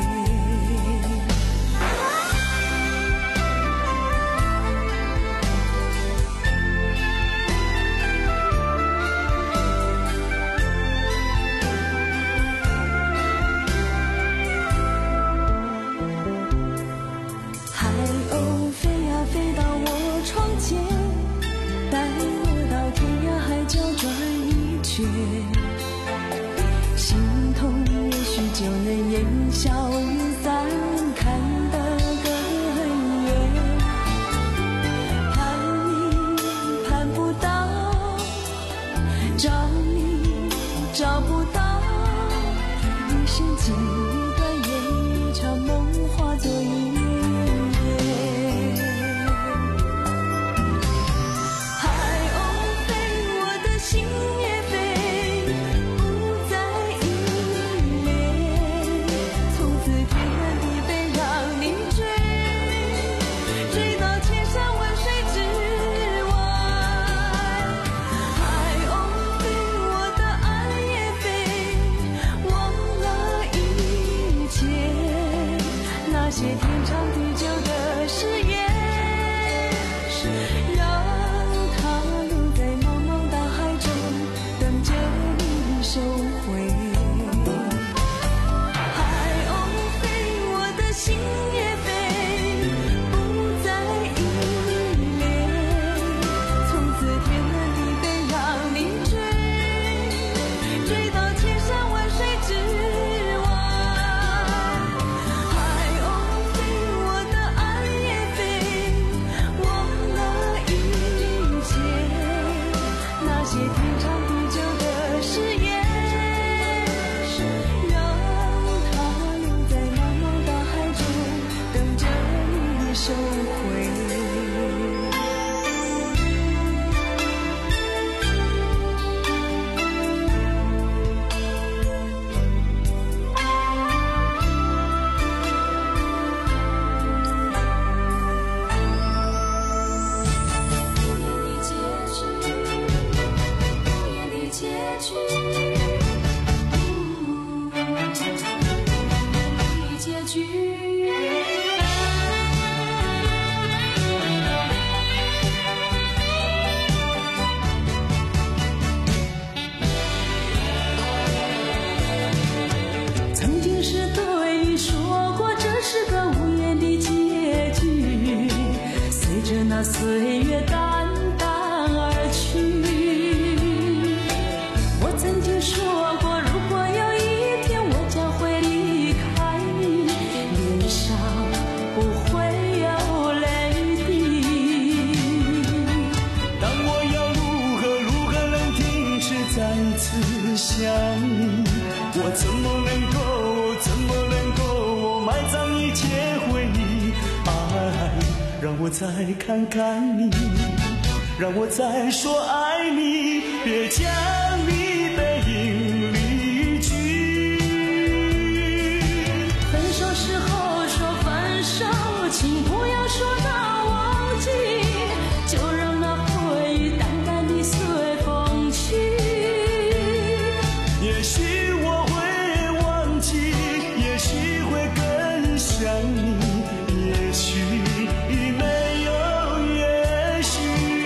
海鸥飞呀飞到我窗前，带我到天涯海角转一圈，心痛也许就能烟消云散，看得更远。盼你盼不到，找你找不到，一生情一段烟，一场梦化作云烟。海鸥飞，我的心也飞，不再依恋。从此天南地北让你追，追到千山万水之外。海鸥飞，我的爱也飞，忘了一结局。曾经是对你说过，这是个无言的结局，随着那岁月淡淡而去。我曾经说过，如果有一天我将会离开你，脸上不会有泪滴。 但我要如何如何能停止再次想你？我怎么能够怎么能够埋葬一切回忆？爱，让我再看看你，让我再说爱你，别将你背影离去。 分手时候说分手，请不要说那忘记，就让那回忆淡淡地随风去。 也许我会忘记，也许会更想你，也许没有也许。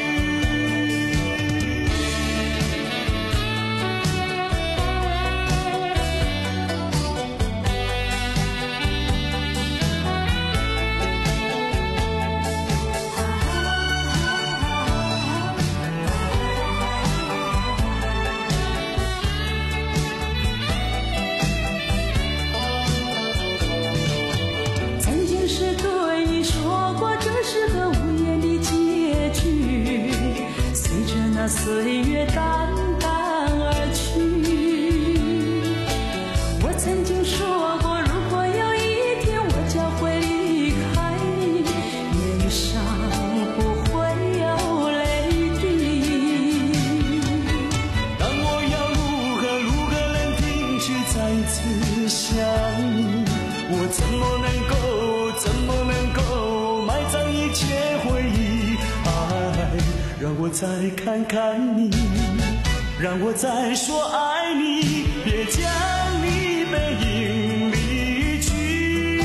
曾经是对你说过，这是个无言的结局，随着那岁月淡淡而去。我曾经说过，如果有一天我将会离开你，脸上不会有泪滴。 但我要如何如何能停止再次想你？我怎么能够怎么能够埋葬一切回忆？爱，让我再看看你，让我再说爱你，别将你背影离去。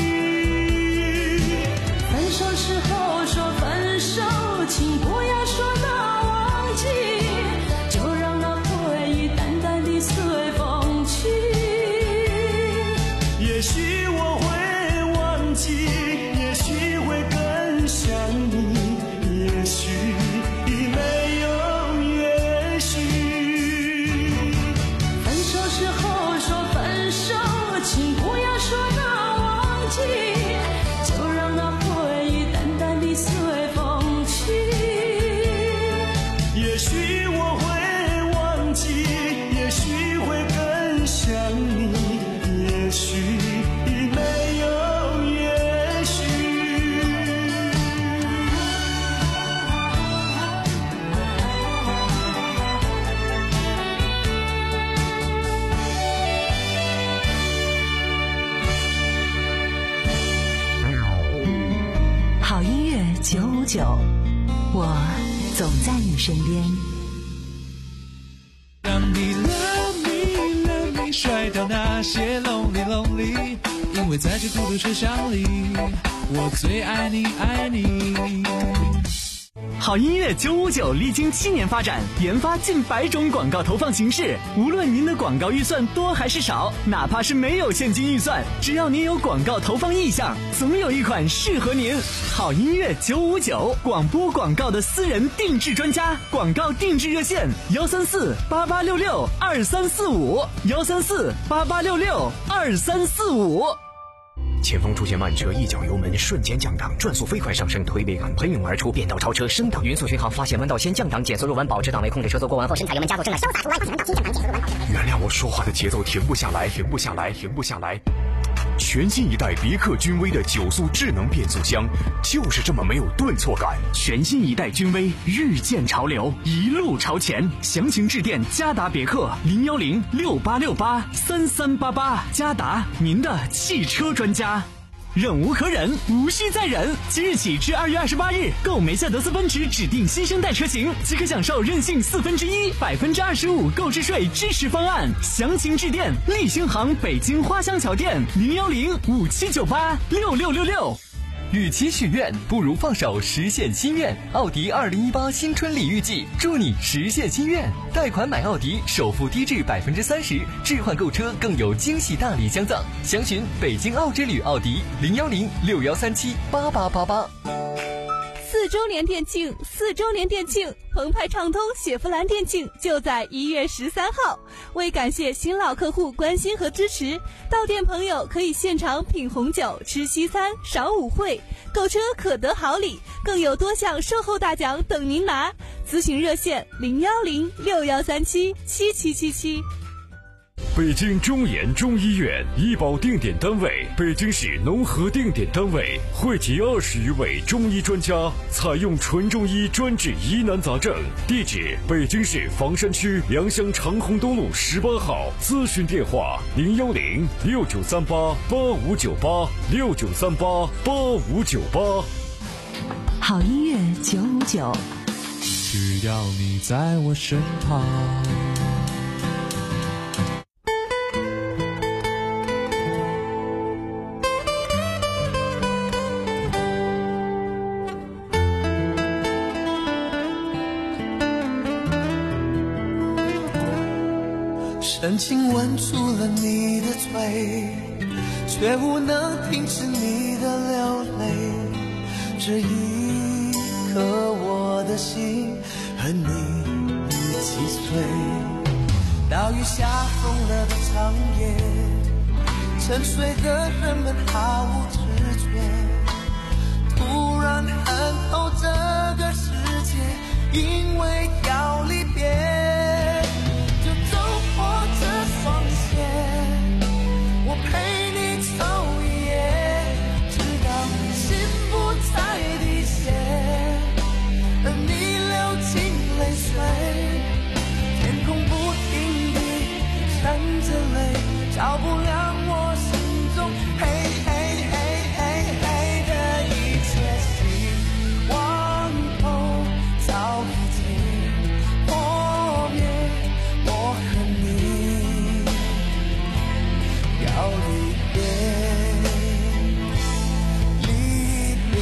分手时候说分手，请不要说那忘记，就让那回忆淡淡地随风去。 也许我会忘记，也许会更想你，也许没有也许。 分手时候说分手，请不要说那忘记，就让那回忆淡淡地随风去。 也许我会忘记，也许会更想你，也许没有也许。 好音乐九五九，我总在你身边。 让你 love me love me 甩掉那些 lonely lonely， 因为在这孤独车厢里，我最爱你爱你。 好音乐九五九历经七年发展，研发近百种广告投放形式。无论您的广告预算多还是少，哪怕是没有现金预算，只要您有广告投放意向，总有一款适合您。好音乐九五九，广播广告的私人定制专家，广告定制热线：幺三四八八六六二三四五，幺三四八八六六二三四五。 前方出现慢车，一脚油门瞬间降档，转速飞快上升，推背感喷涌而出，变道超车升档，匀速巡航，发现弯道先降档，减速入弯，保持档位，控制车速，过弯后深踩油门加速，正在潇洒出弯，发现弯道先降档，减速入弯，保持档位。原谅我说话的节奏停不下来，停不下来，停不下来。全新一代别克君威的九速智能变速箱，就是这么没有顿挫感。 全新一代君威，日渐潮流，一路朝前。详情致电嘉达别克零幺零六八六八三三八八，嘉达您的汽车专家。 忍无可忍，无需再忍。即日起至二月二十八日，购梅赛德斯奔驰指定新生代车型，即可享受任性四分之一、百分之二十五购置税支持方案。详情致电立星行北京花乡桥店零幺零五七九八六六六六。 与其许愿，不如放手实现心愿。奥迪二零一八新春礼遇季，祝你实现心愿。贷款买奥迪，首付低至百分之三十，置换购车更有惊喜大礼相赠。详询北京奥之旅奥迪零幺零六幺三七八八八八。 四周年店庆，四周年店庆，澎湃畅通雪佛兰店庆就在一月十三号。为感谢新老客户关心和支持，到店朋友可以现场品红酒、吃西餐、赏舞会，购车可得好礼，更有多项售后大奖等您拿。咨询热线零幺零六幺三七七七七七。 北京中研中医院医保定点单位，北京市农合定点单位，汇集二十余位中医专家，采用纯中医专治疑难杂症。地址：北京市房山区良乡长虹东路十八号。咨询电话：零幺零六九三八八五九八六九三八八五九八。 好音乐九五九， 只要你在我身旁。 深情吻住了你的嘴，却无能停止你的流泪。这一刻我的心和你一起碎。岛屿下疯了的长夜，沉睡的人们毫无知觉，突然恨透这个世界，因为要离别。双线，我陪你走一夜，直到心不再滴血，而你流尽泪水，天空不停地闪着泪，照不亮我心中黑黑黑黑黑的一切，希望都早已经破灭，我和你要离别，离别。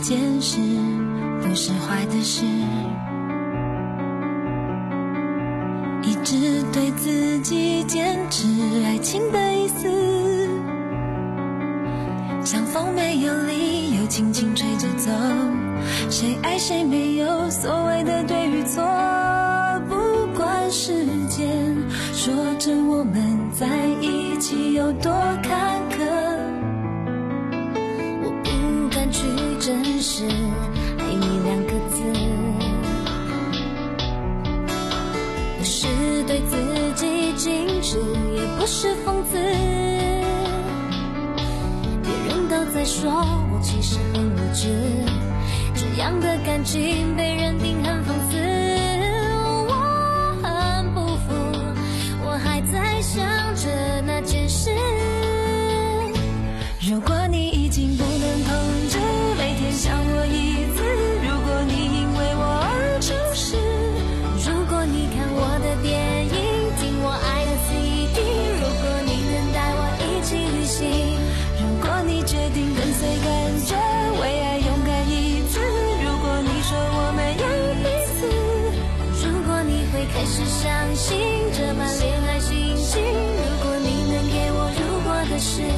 件事不是坏的事，一直对自己坚持爱情的意思，像风没有理由轻轻吹着走，谁爱谁没有所谓的对与错，不管时间说着我们在一起有多坎坷， 我不敢去证实爱你两个字，不是对自己矜持，也不是讽刺，别人都在说我其实很无知，这样的感情被认定很放肆，我很不服，我还在想着那件事。 如果你已经不能控制每天想我一次，如果你因为我而诚实， 如果你看我的电影，听我爱的 C D， 如果你能带我一起旅行， 如果你决定跟随感觉为爱勇敢一次，如果你说我们有彼此， 如果你会开始相信这般恋爱心情，如果你能给我如果的事。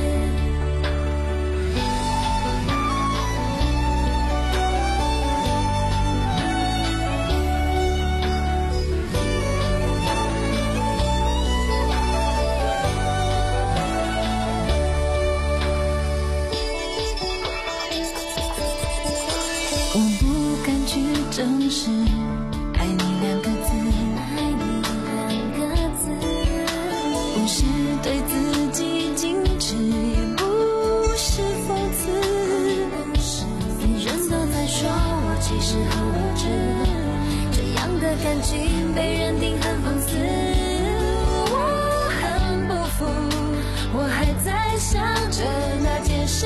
我不敢去证实爱你两个字， 爱你两个字， 不是对自己矜持，也不是讽刺， 别人都在说我其实很无知，这样的感情被认定很放肆， 我很不服，我还在想着那件事。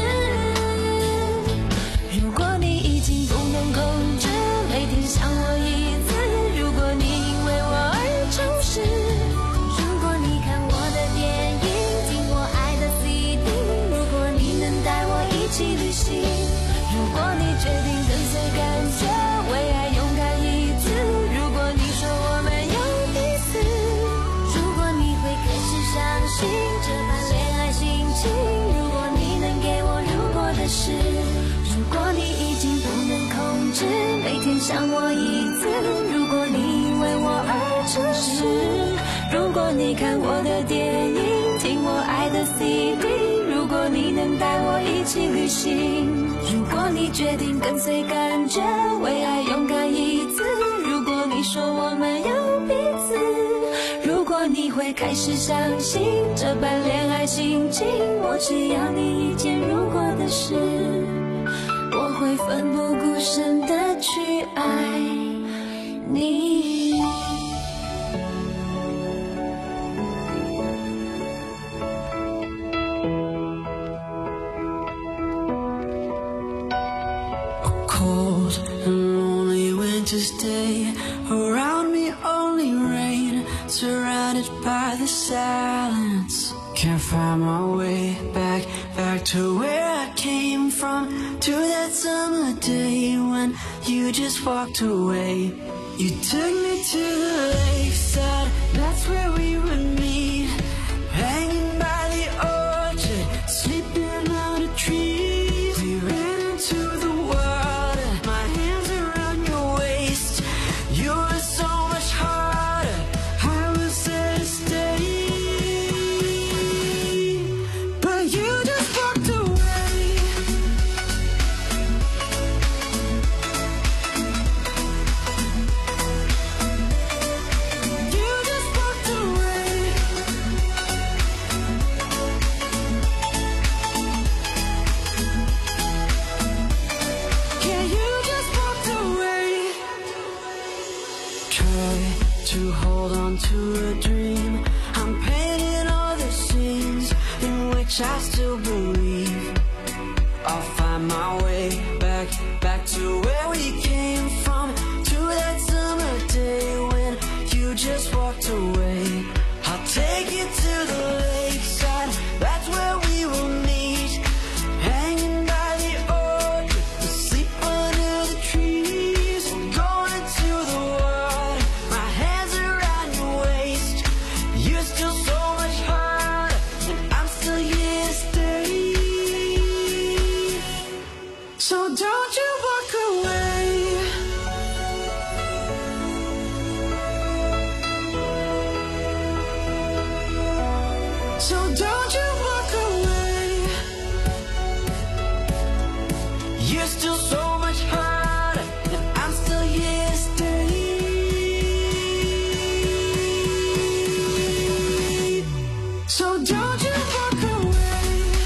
如果你已经不能控制每天想我一次，如果你因为我而诚实， 如果你看我的电影，听我爱的 C D， 如果你能带我一起旅行， 如果你决定跟随感觉为爱勇敢一次，如果你说我们有彼此， 如果你会开始相信这般恋爱心情，如果你能给我如果的事， 如果你已经不能控制每天想我一次，如果你因为我而诚实，如果你看我的电影，听我爱的 C D， 如果你能带我一起旅行，如果你决定跟随感觉为爱勇敢一次，如果你说我们有彼此，如果你会开始相信这般恋爱心情，我只要你一件如果的事，我会奋不顾身的去爱你。 A cold and lonely winter's day, around me only rain, surrounded by the silence. Can't find my way back, back to where I came from, to that summer day when you just walked away. You took me to the lakeside, that's where we would meet, hanging by the orchard, sleeping under trees. We ran into the water, my hands around your waist. You were so much harder, I was there to stay. But you just walked away. You just walked away. Yeah, you just walked away. Try to hold on to a dream. I'm painting all the scenes in which I still believe. I'll find my way back, back to where we came from, to that summer day when you just walked away. I'll take you to the lakeside, that's where we will meet, hanging by the orchard, asleep So don't you walk away. You're still so much harder, and I'm still yesterday. So don't you walk away.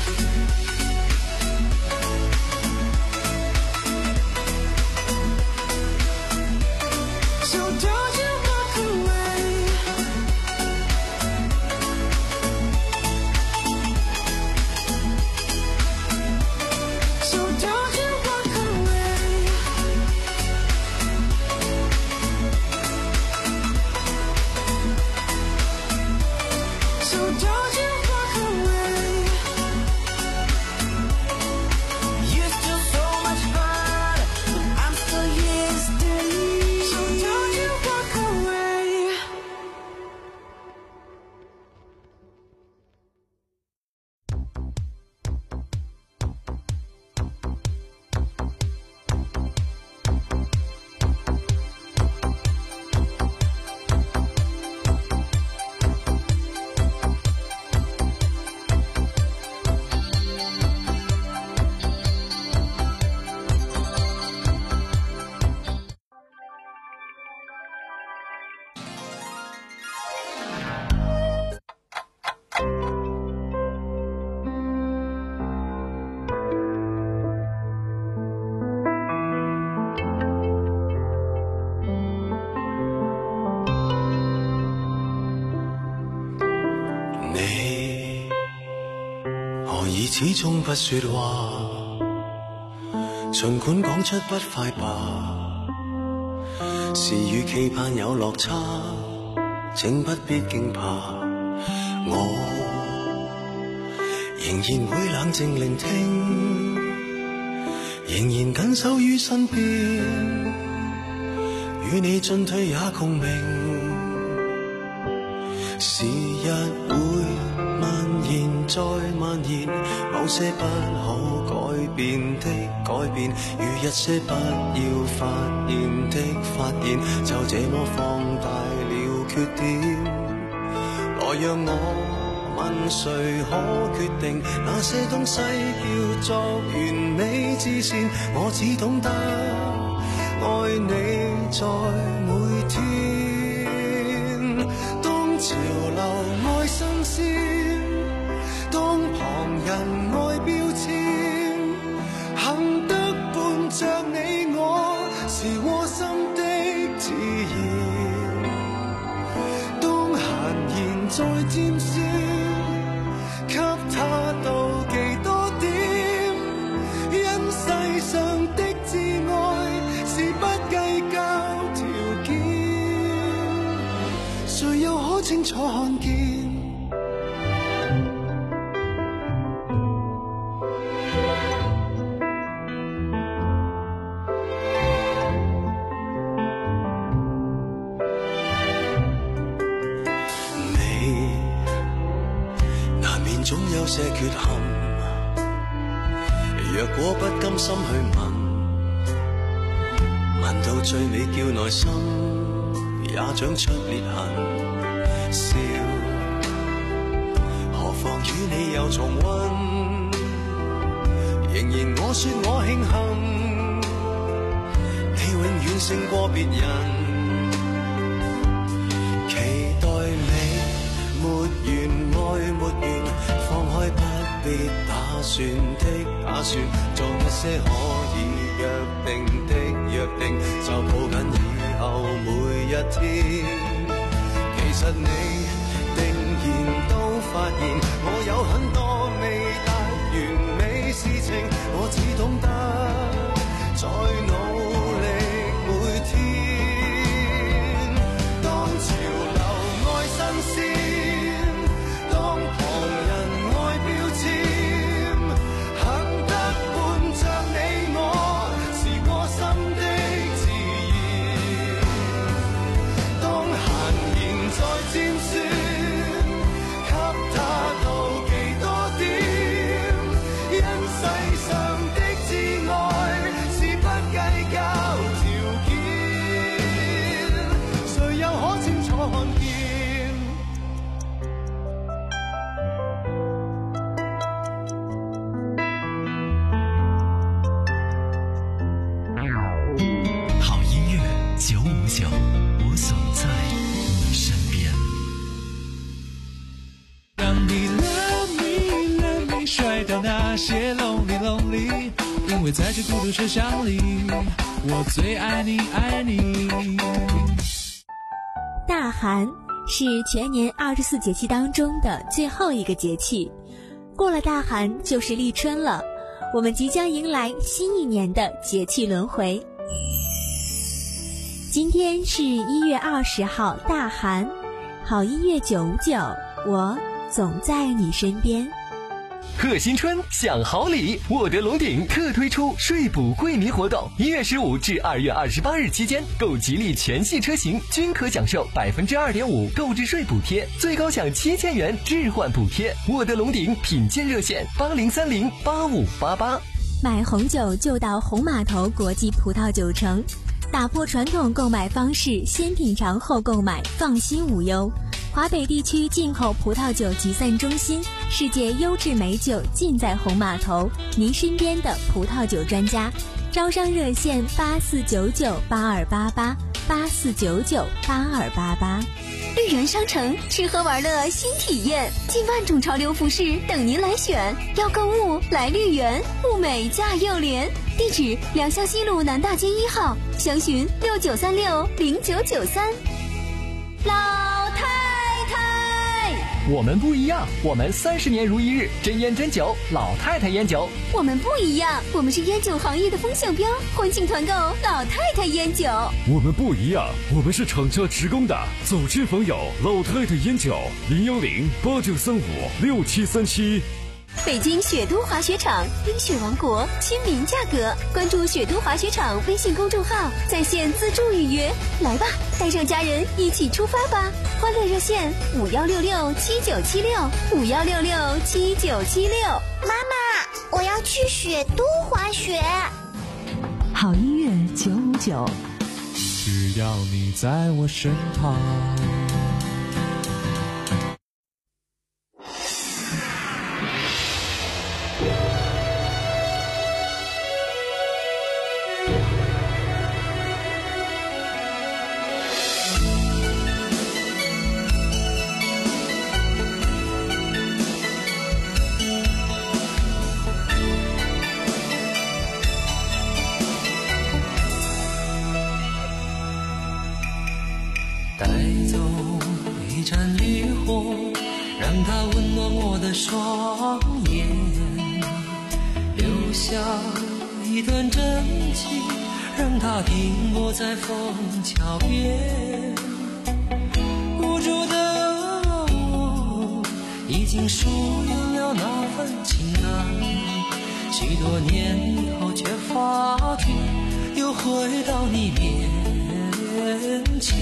So don't you walk away. So don't you walk away. So don't you walk away. You're still so much harder, and I'm still yesterday. So don't you walk away. 你何以始終不說話？儘管講出不快吧，是與期盼有落差，請不必驚怕，我仍然會冷靜聆聽，仍然緊守於身邊，與你進退也共鳴。時日會蔓延再蔓延，某些不可改變的改變，與一些不要發現的發現，就這麼放大了缺點。來讓我問誰可決定那些東西叫做完美之線，我只懂得愛你在每天。潮流愛新鮮，當旁人愛標籤，幸得伴着你我是窩心的自然。當閒言再尖酸，給他到幾多點？因世上的摯愛是不計較條件。誰又可清楚看見？你難免總有些缺陷，若果不甘心去問，問到最尾叫內心也長出裂痕。笑，何妨與你又重溫？仍然我說我慶幸，你永遠勝過別人。期待你沒完愛沒完，放開不必打算的打算，做一些可以約定的約定，就抱緊以後每一天。其實你定然都發現，我有很多未達完美事情，我只懂得在努力每天。當潮流愛新鮮，當旁人愛標籤，幸得伴着你我是窩心的自然。當閒言再尖酸，給他到幾多點？因世上的摯愛是不計九，我总在你身边。 让你 love me love me 甩掉那些 lonely lonely， 因为在这孤独车厢里，我最爱你爱你。 大寒是全年二十四节气当中的最后一个节气，过了大寒就是立春了，我们即将迎来新一年的节气轮回。今天是一月二十号大寒，好音乐九五九，我总在你身边。 贺新春享好礼，沃德龙鼎特推出税补惠民活动，一月十五至二月二十八日期间，购吉利全系车型均可享受百分之二点五购置税补贴，最高享七千元置换补贴。沃德龙鼎品鉴热线八零三零八五八八。 买红酒就到红码头国际葡萄酒城，打破传统购买方式，先品尝后购买，放心无忧。华北地区进口葡萄酒集散中心，世界优质美酒尽在红码头，您身边的葡萄酒专家。招商热线八四九九八二八八八四九九八二八八。 绿源商城吃喝玩乐新体验，近万种潮流服饰等您来选。要购物来绿源，物美价又廉。地址：良乡西路南大街一号，详询六九三六零九九三。老太太， 我们不一样，我们三十年如一日，真烟真酒，老太太烟酒。 我们不一样，我们是烟酒行业的风向标，欢庆团购老太太烟酒。 我们不一样，我们是厂家直供的，走亲访友老太太烟酒，零幺零八九三五六七三七。 北京雪都滑雪场，冰雪王国，亲民价格。关注雪都滑雪场微信公众号，在线自助预约。来吧，带上家人一起出发吧！欢乐热线五幺六六七九七六五幺六六七九七六。 妈妈，我要去雪都滑雪。 好音乐九五九， 只要你在我身旁。 带走一盏渔火，让它温暖我的双眼，留下一段真情，让它停泊在枫桥边。无助的我已经疏远了那份情感，许多年以后却发觉又回到你面前。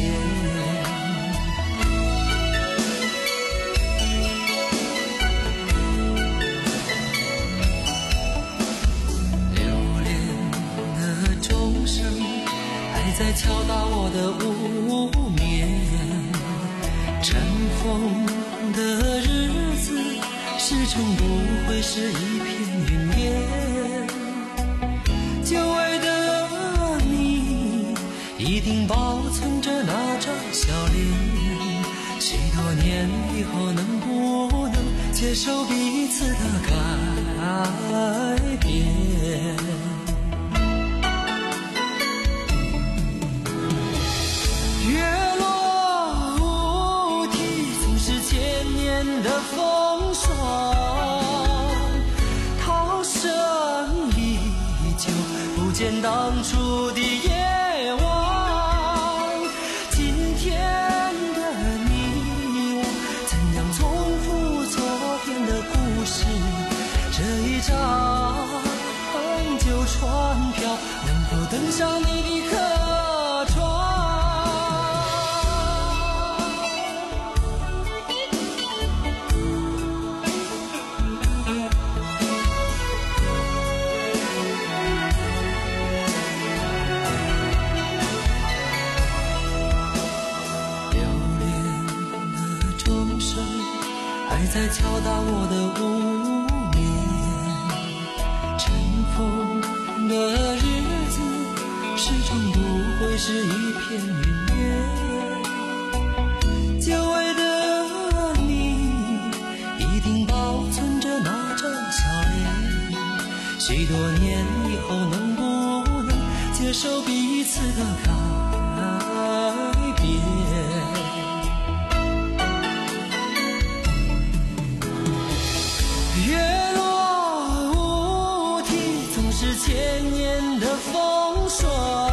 在敲打我的无眠，尘封的日子始终不会是一片云烟。久违的你一定保存着那张笑脸，许多年以后能不能接受彼此的改变？月落乌啼，总是千年的风霜，涛声依旧，不见当初的夜晚。今天的你我，怎样重复昨天的故事？这一张旧船票，能否登上你的客船？在敲打我的无眠，尘封的日子始终不会是一片云烟，久违的你一定保存着那张笑脸，许多年以后能不能接受彼此的改变？月落乌啼，总是千年的风霜，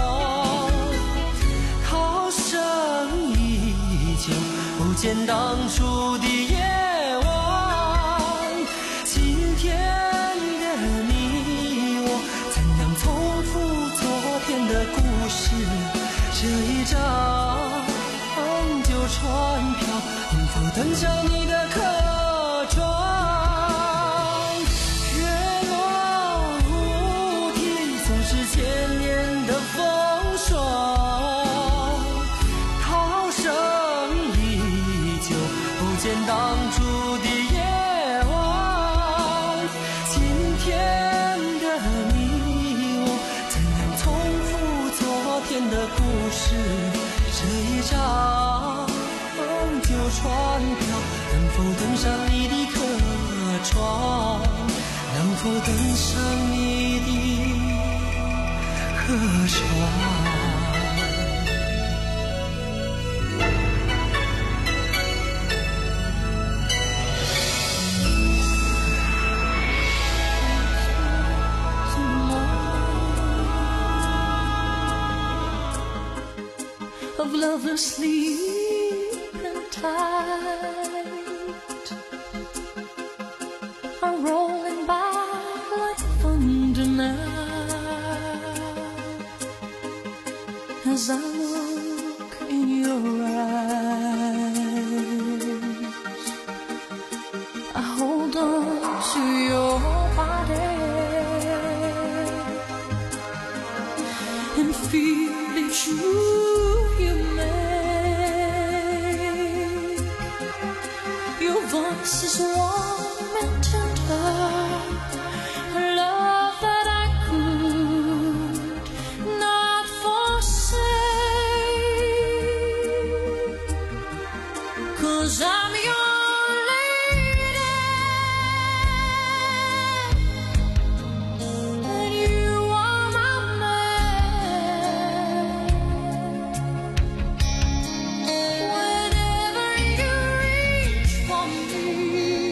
涛声依旧，不见当初的夜晚。今天的你我，怎样重复昨天的故事？这一张旧船票，能否登上你的客船？千年的风霜，涛声依旧，不见当初的夜晚。今天的你我，怎样重复昨天的故事？这一张旧船票，能否登上你的客船？能否登上你的客船 ？Of lovers sleep and tide are rolling by like thunder now. As I look in your eyes, I hold on to your body and feel it's you you make. Your voice is warm and tender, a love that I could not forsake, 'cause I'm your lady and you are my man. Whenever you reach for me,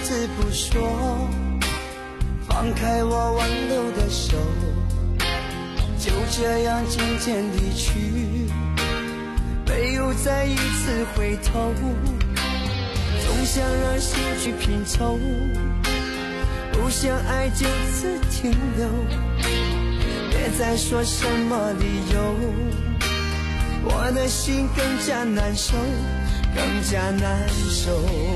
字不说，放开我挽留的手，就这样渐渐离去，没有再一次回头，总想让心去拼凑，不想爱就此停留，别再说什么理由，我的心更加难受，更加难受。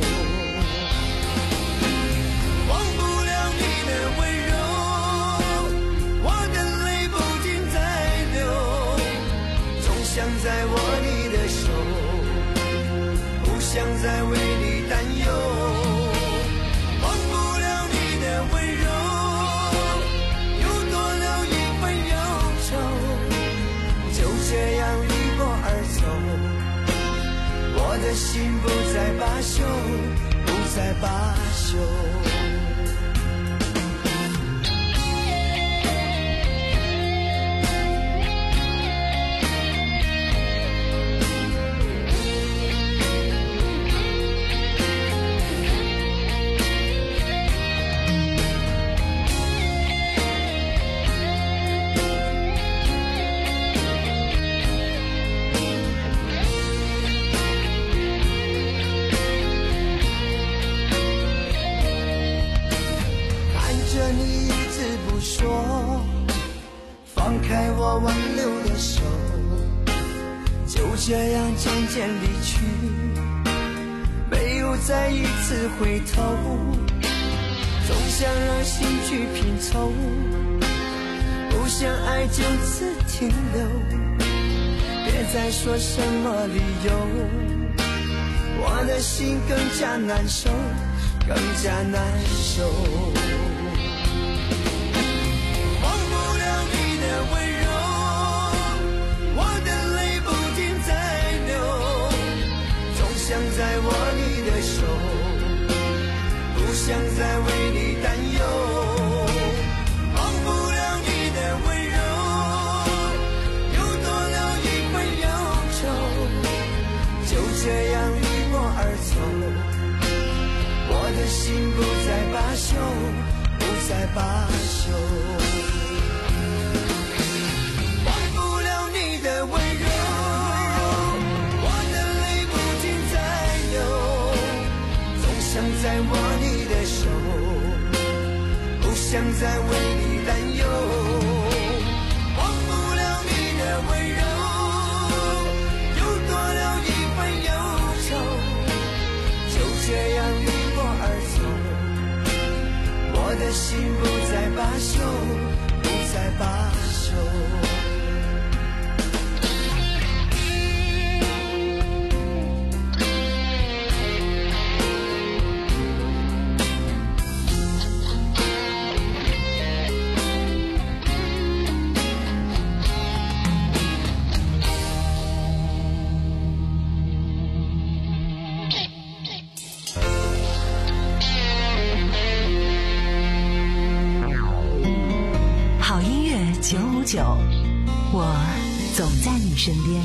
忘不了你的温柔，我的泪不停在流，总想再握你的手，不想再为你担忧。忘不了你的温柔，又多了一份忧愁，就这样离我而走，我的心不再罢休，不再罢休。放开我挽留的手，就这样渐渐离去，没有再一次回头，总想让心去拼凑，不想爱就此停留，别再说什么理由，我的心更加难受，更加难受。想再握你的手，不想再为你担忧，忘不了你的温柔，又多了一份忧愁，就这样离我而走，我的心不再罢休，不再罢休。忘不了你的温柔，想再握你的手，不想再为你担忧，忘不了你的温柔，又多了一份忧愁，就这样离我而走，我的心不再罢休，不再罢休。 九五九，我总在你身边。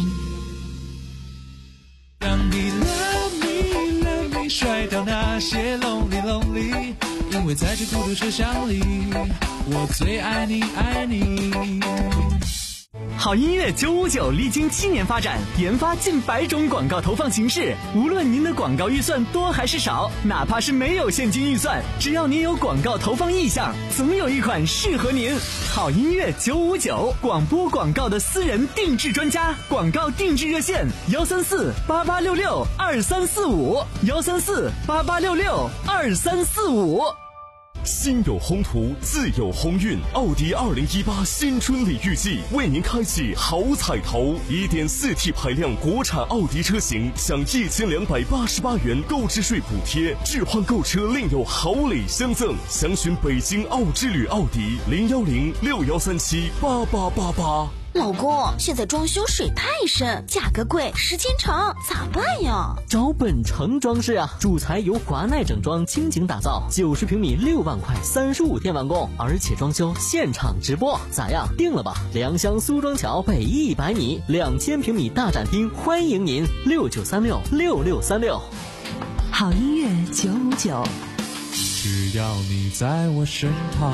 让你 love me love me 甩掉那些 lonely lonely， 因为在这孤独车厢里，我最爱你爱你。 好音乐九五九历经七年发展，研发近百种广告投放形式。无论您的广告预算多还是少，哪怕是没有现金预算，只要您有广告投放意向，总有一款适合您。好音乐九五九，广播广告的私人定制专家，广告定制热线：幺三四八八六六二三四五，幺三四八八六六二三四五。 心有宏图，自有鸿运。奥迪二零一八新春礼遇季为您开启好彩头， 一点四 T 排量国产奥迪车型享一千两百八十八元购置税补贴，置换购车另有好礼相赠。详询北京奥之旅奥迪零幺零六幺三七八八八八。 老公，现在装修水太深，价格贵，时间长，咋办呀？ 找本城装饰啊，主材由华奈整装倾情打造，九十平米六万块，三十五天完工，而且装修现场直播，咋样？定了吧？良乡苏庄桥北一百米，两千平米大展厅，欢迎您六九三六六六三六。 好音乐九五九， 只要你在我身旁。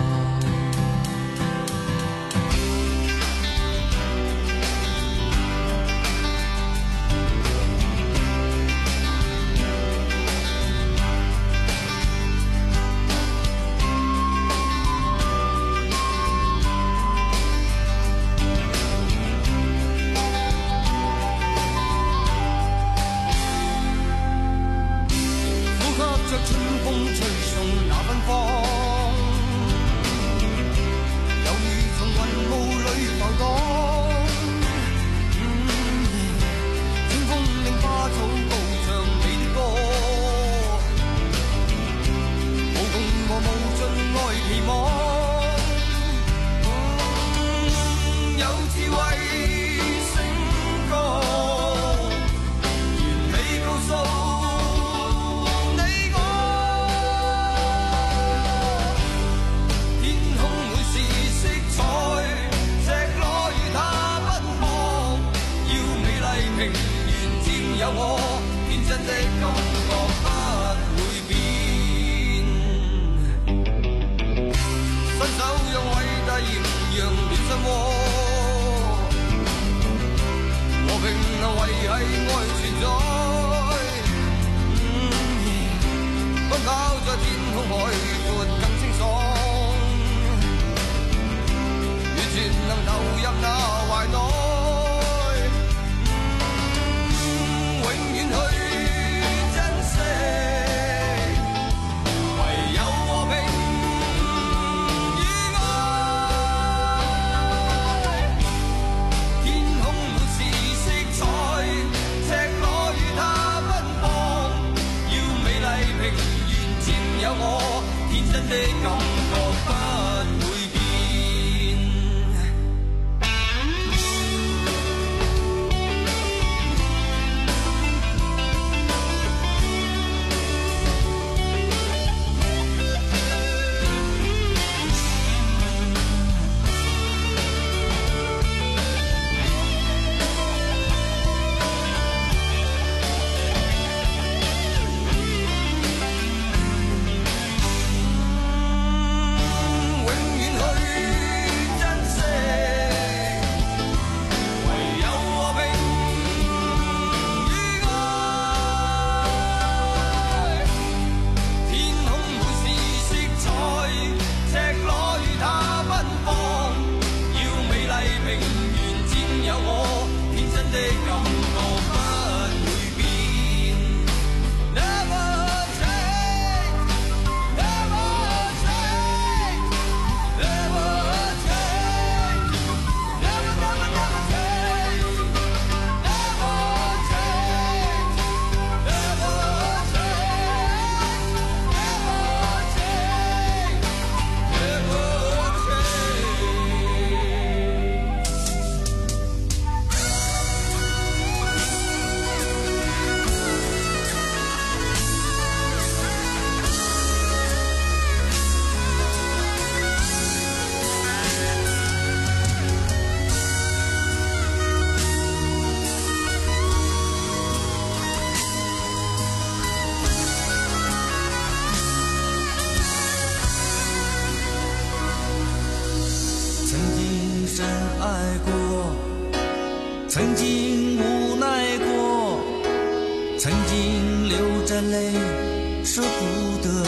曾经无奈过，曾经流着泪舍不得，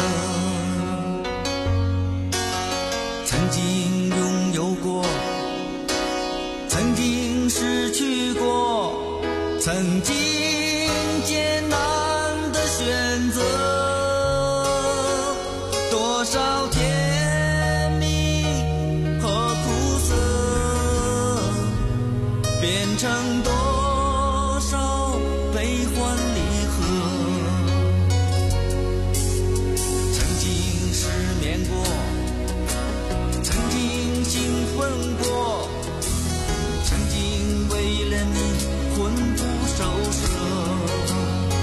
曾经拥有过，曾经失去过，曾经艰难的选择，多少甜蜜和苦涩，变成多少悲欢离合。曾经失眠过，曾经兴奋过，曾经为了你魂不守舍。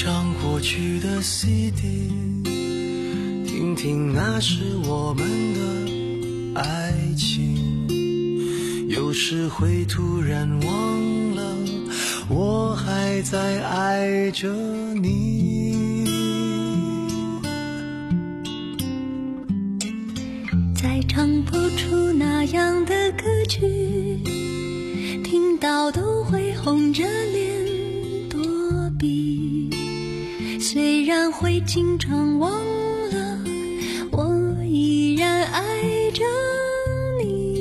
张过去的 C D， 听听那是我们的爱情。有时会突然忘了，我还在爱着你。 再唱不出那样的歌曲，听到都会红着脸躲避。虽然会经常忘了，我依然爱着你。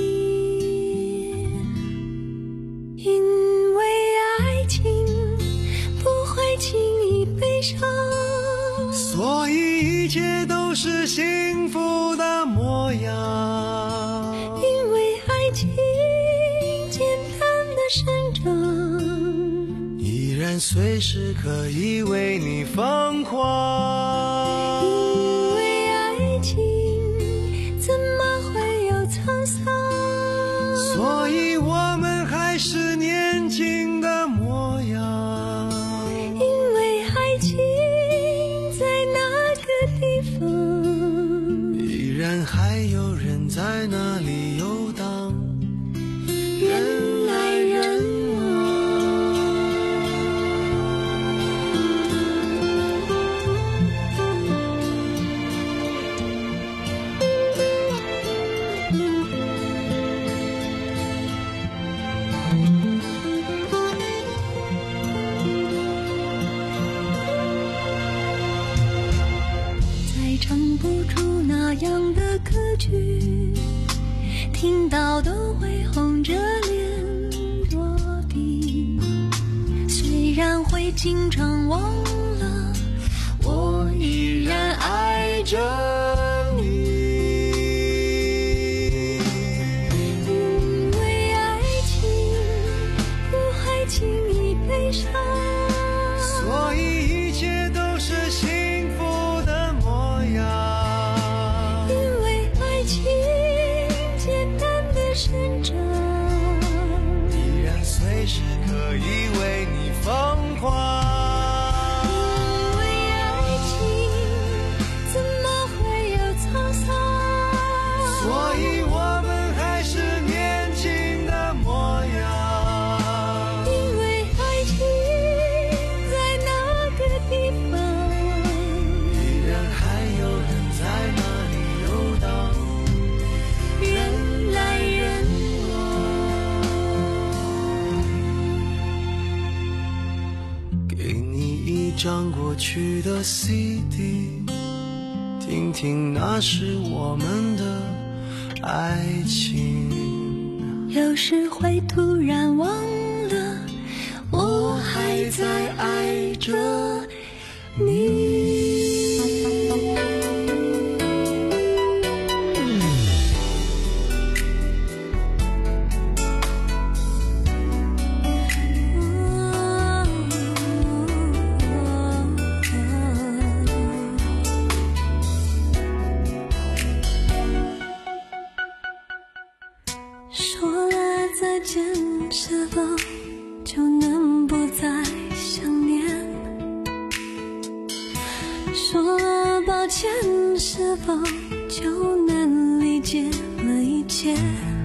因为爱情不会轻易悲伤， 所以一切都是幸福的模样。 因为爱情简单的生长， 依然随时可以为你疯狂。 因为爱情怎么会有沧桑， 所以我们还是年轻的模样。 因为爱情在那个地方， 依然还有人在那里游荡，人来人再唱不出那样的歌曲，听到都会红着脸躲避。虽然会经常忘了，我依然爱着你。因为爱情不会轻易悲伤， 所以一切都是幸福的模样。 因为爱情简单的生长， 依然随时可以为你疯狂。 因为爱情怎么会有沧桑， 所以我们还是年轻的模样。 因为爱情在那个地方， 依然还有人在那里游荡， 人来人往。 给你一张过去的 C D， 听听那是我们的爱情。 有时会突然忘了，我还在爱着你。说了再见，是否就能不再想念？说了抱歉，是否就能理解了一切？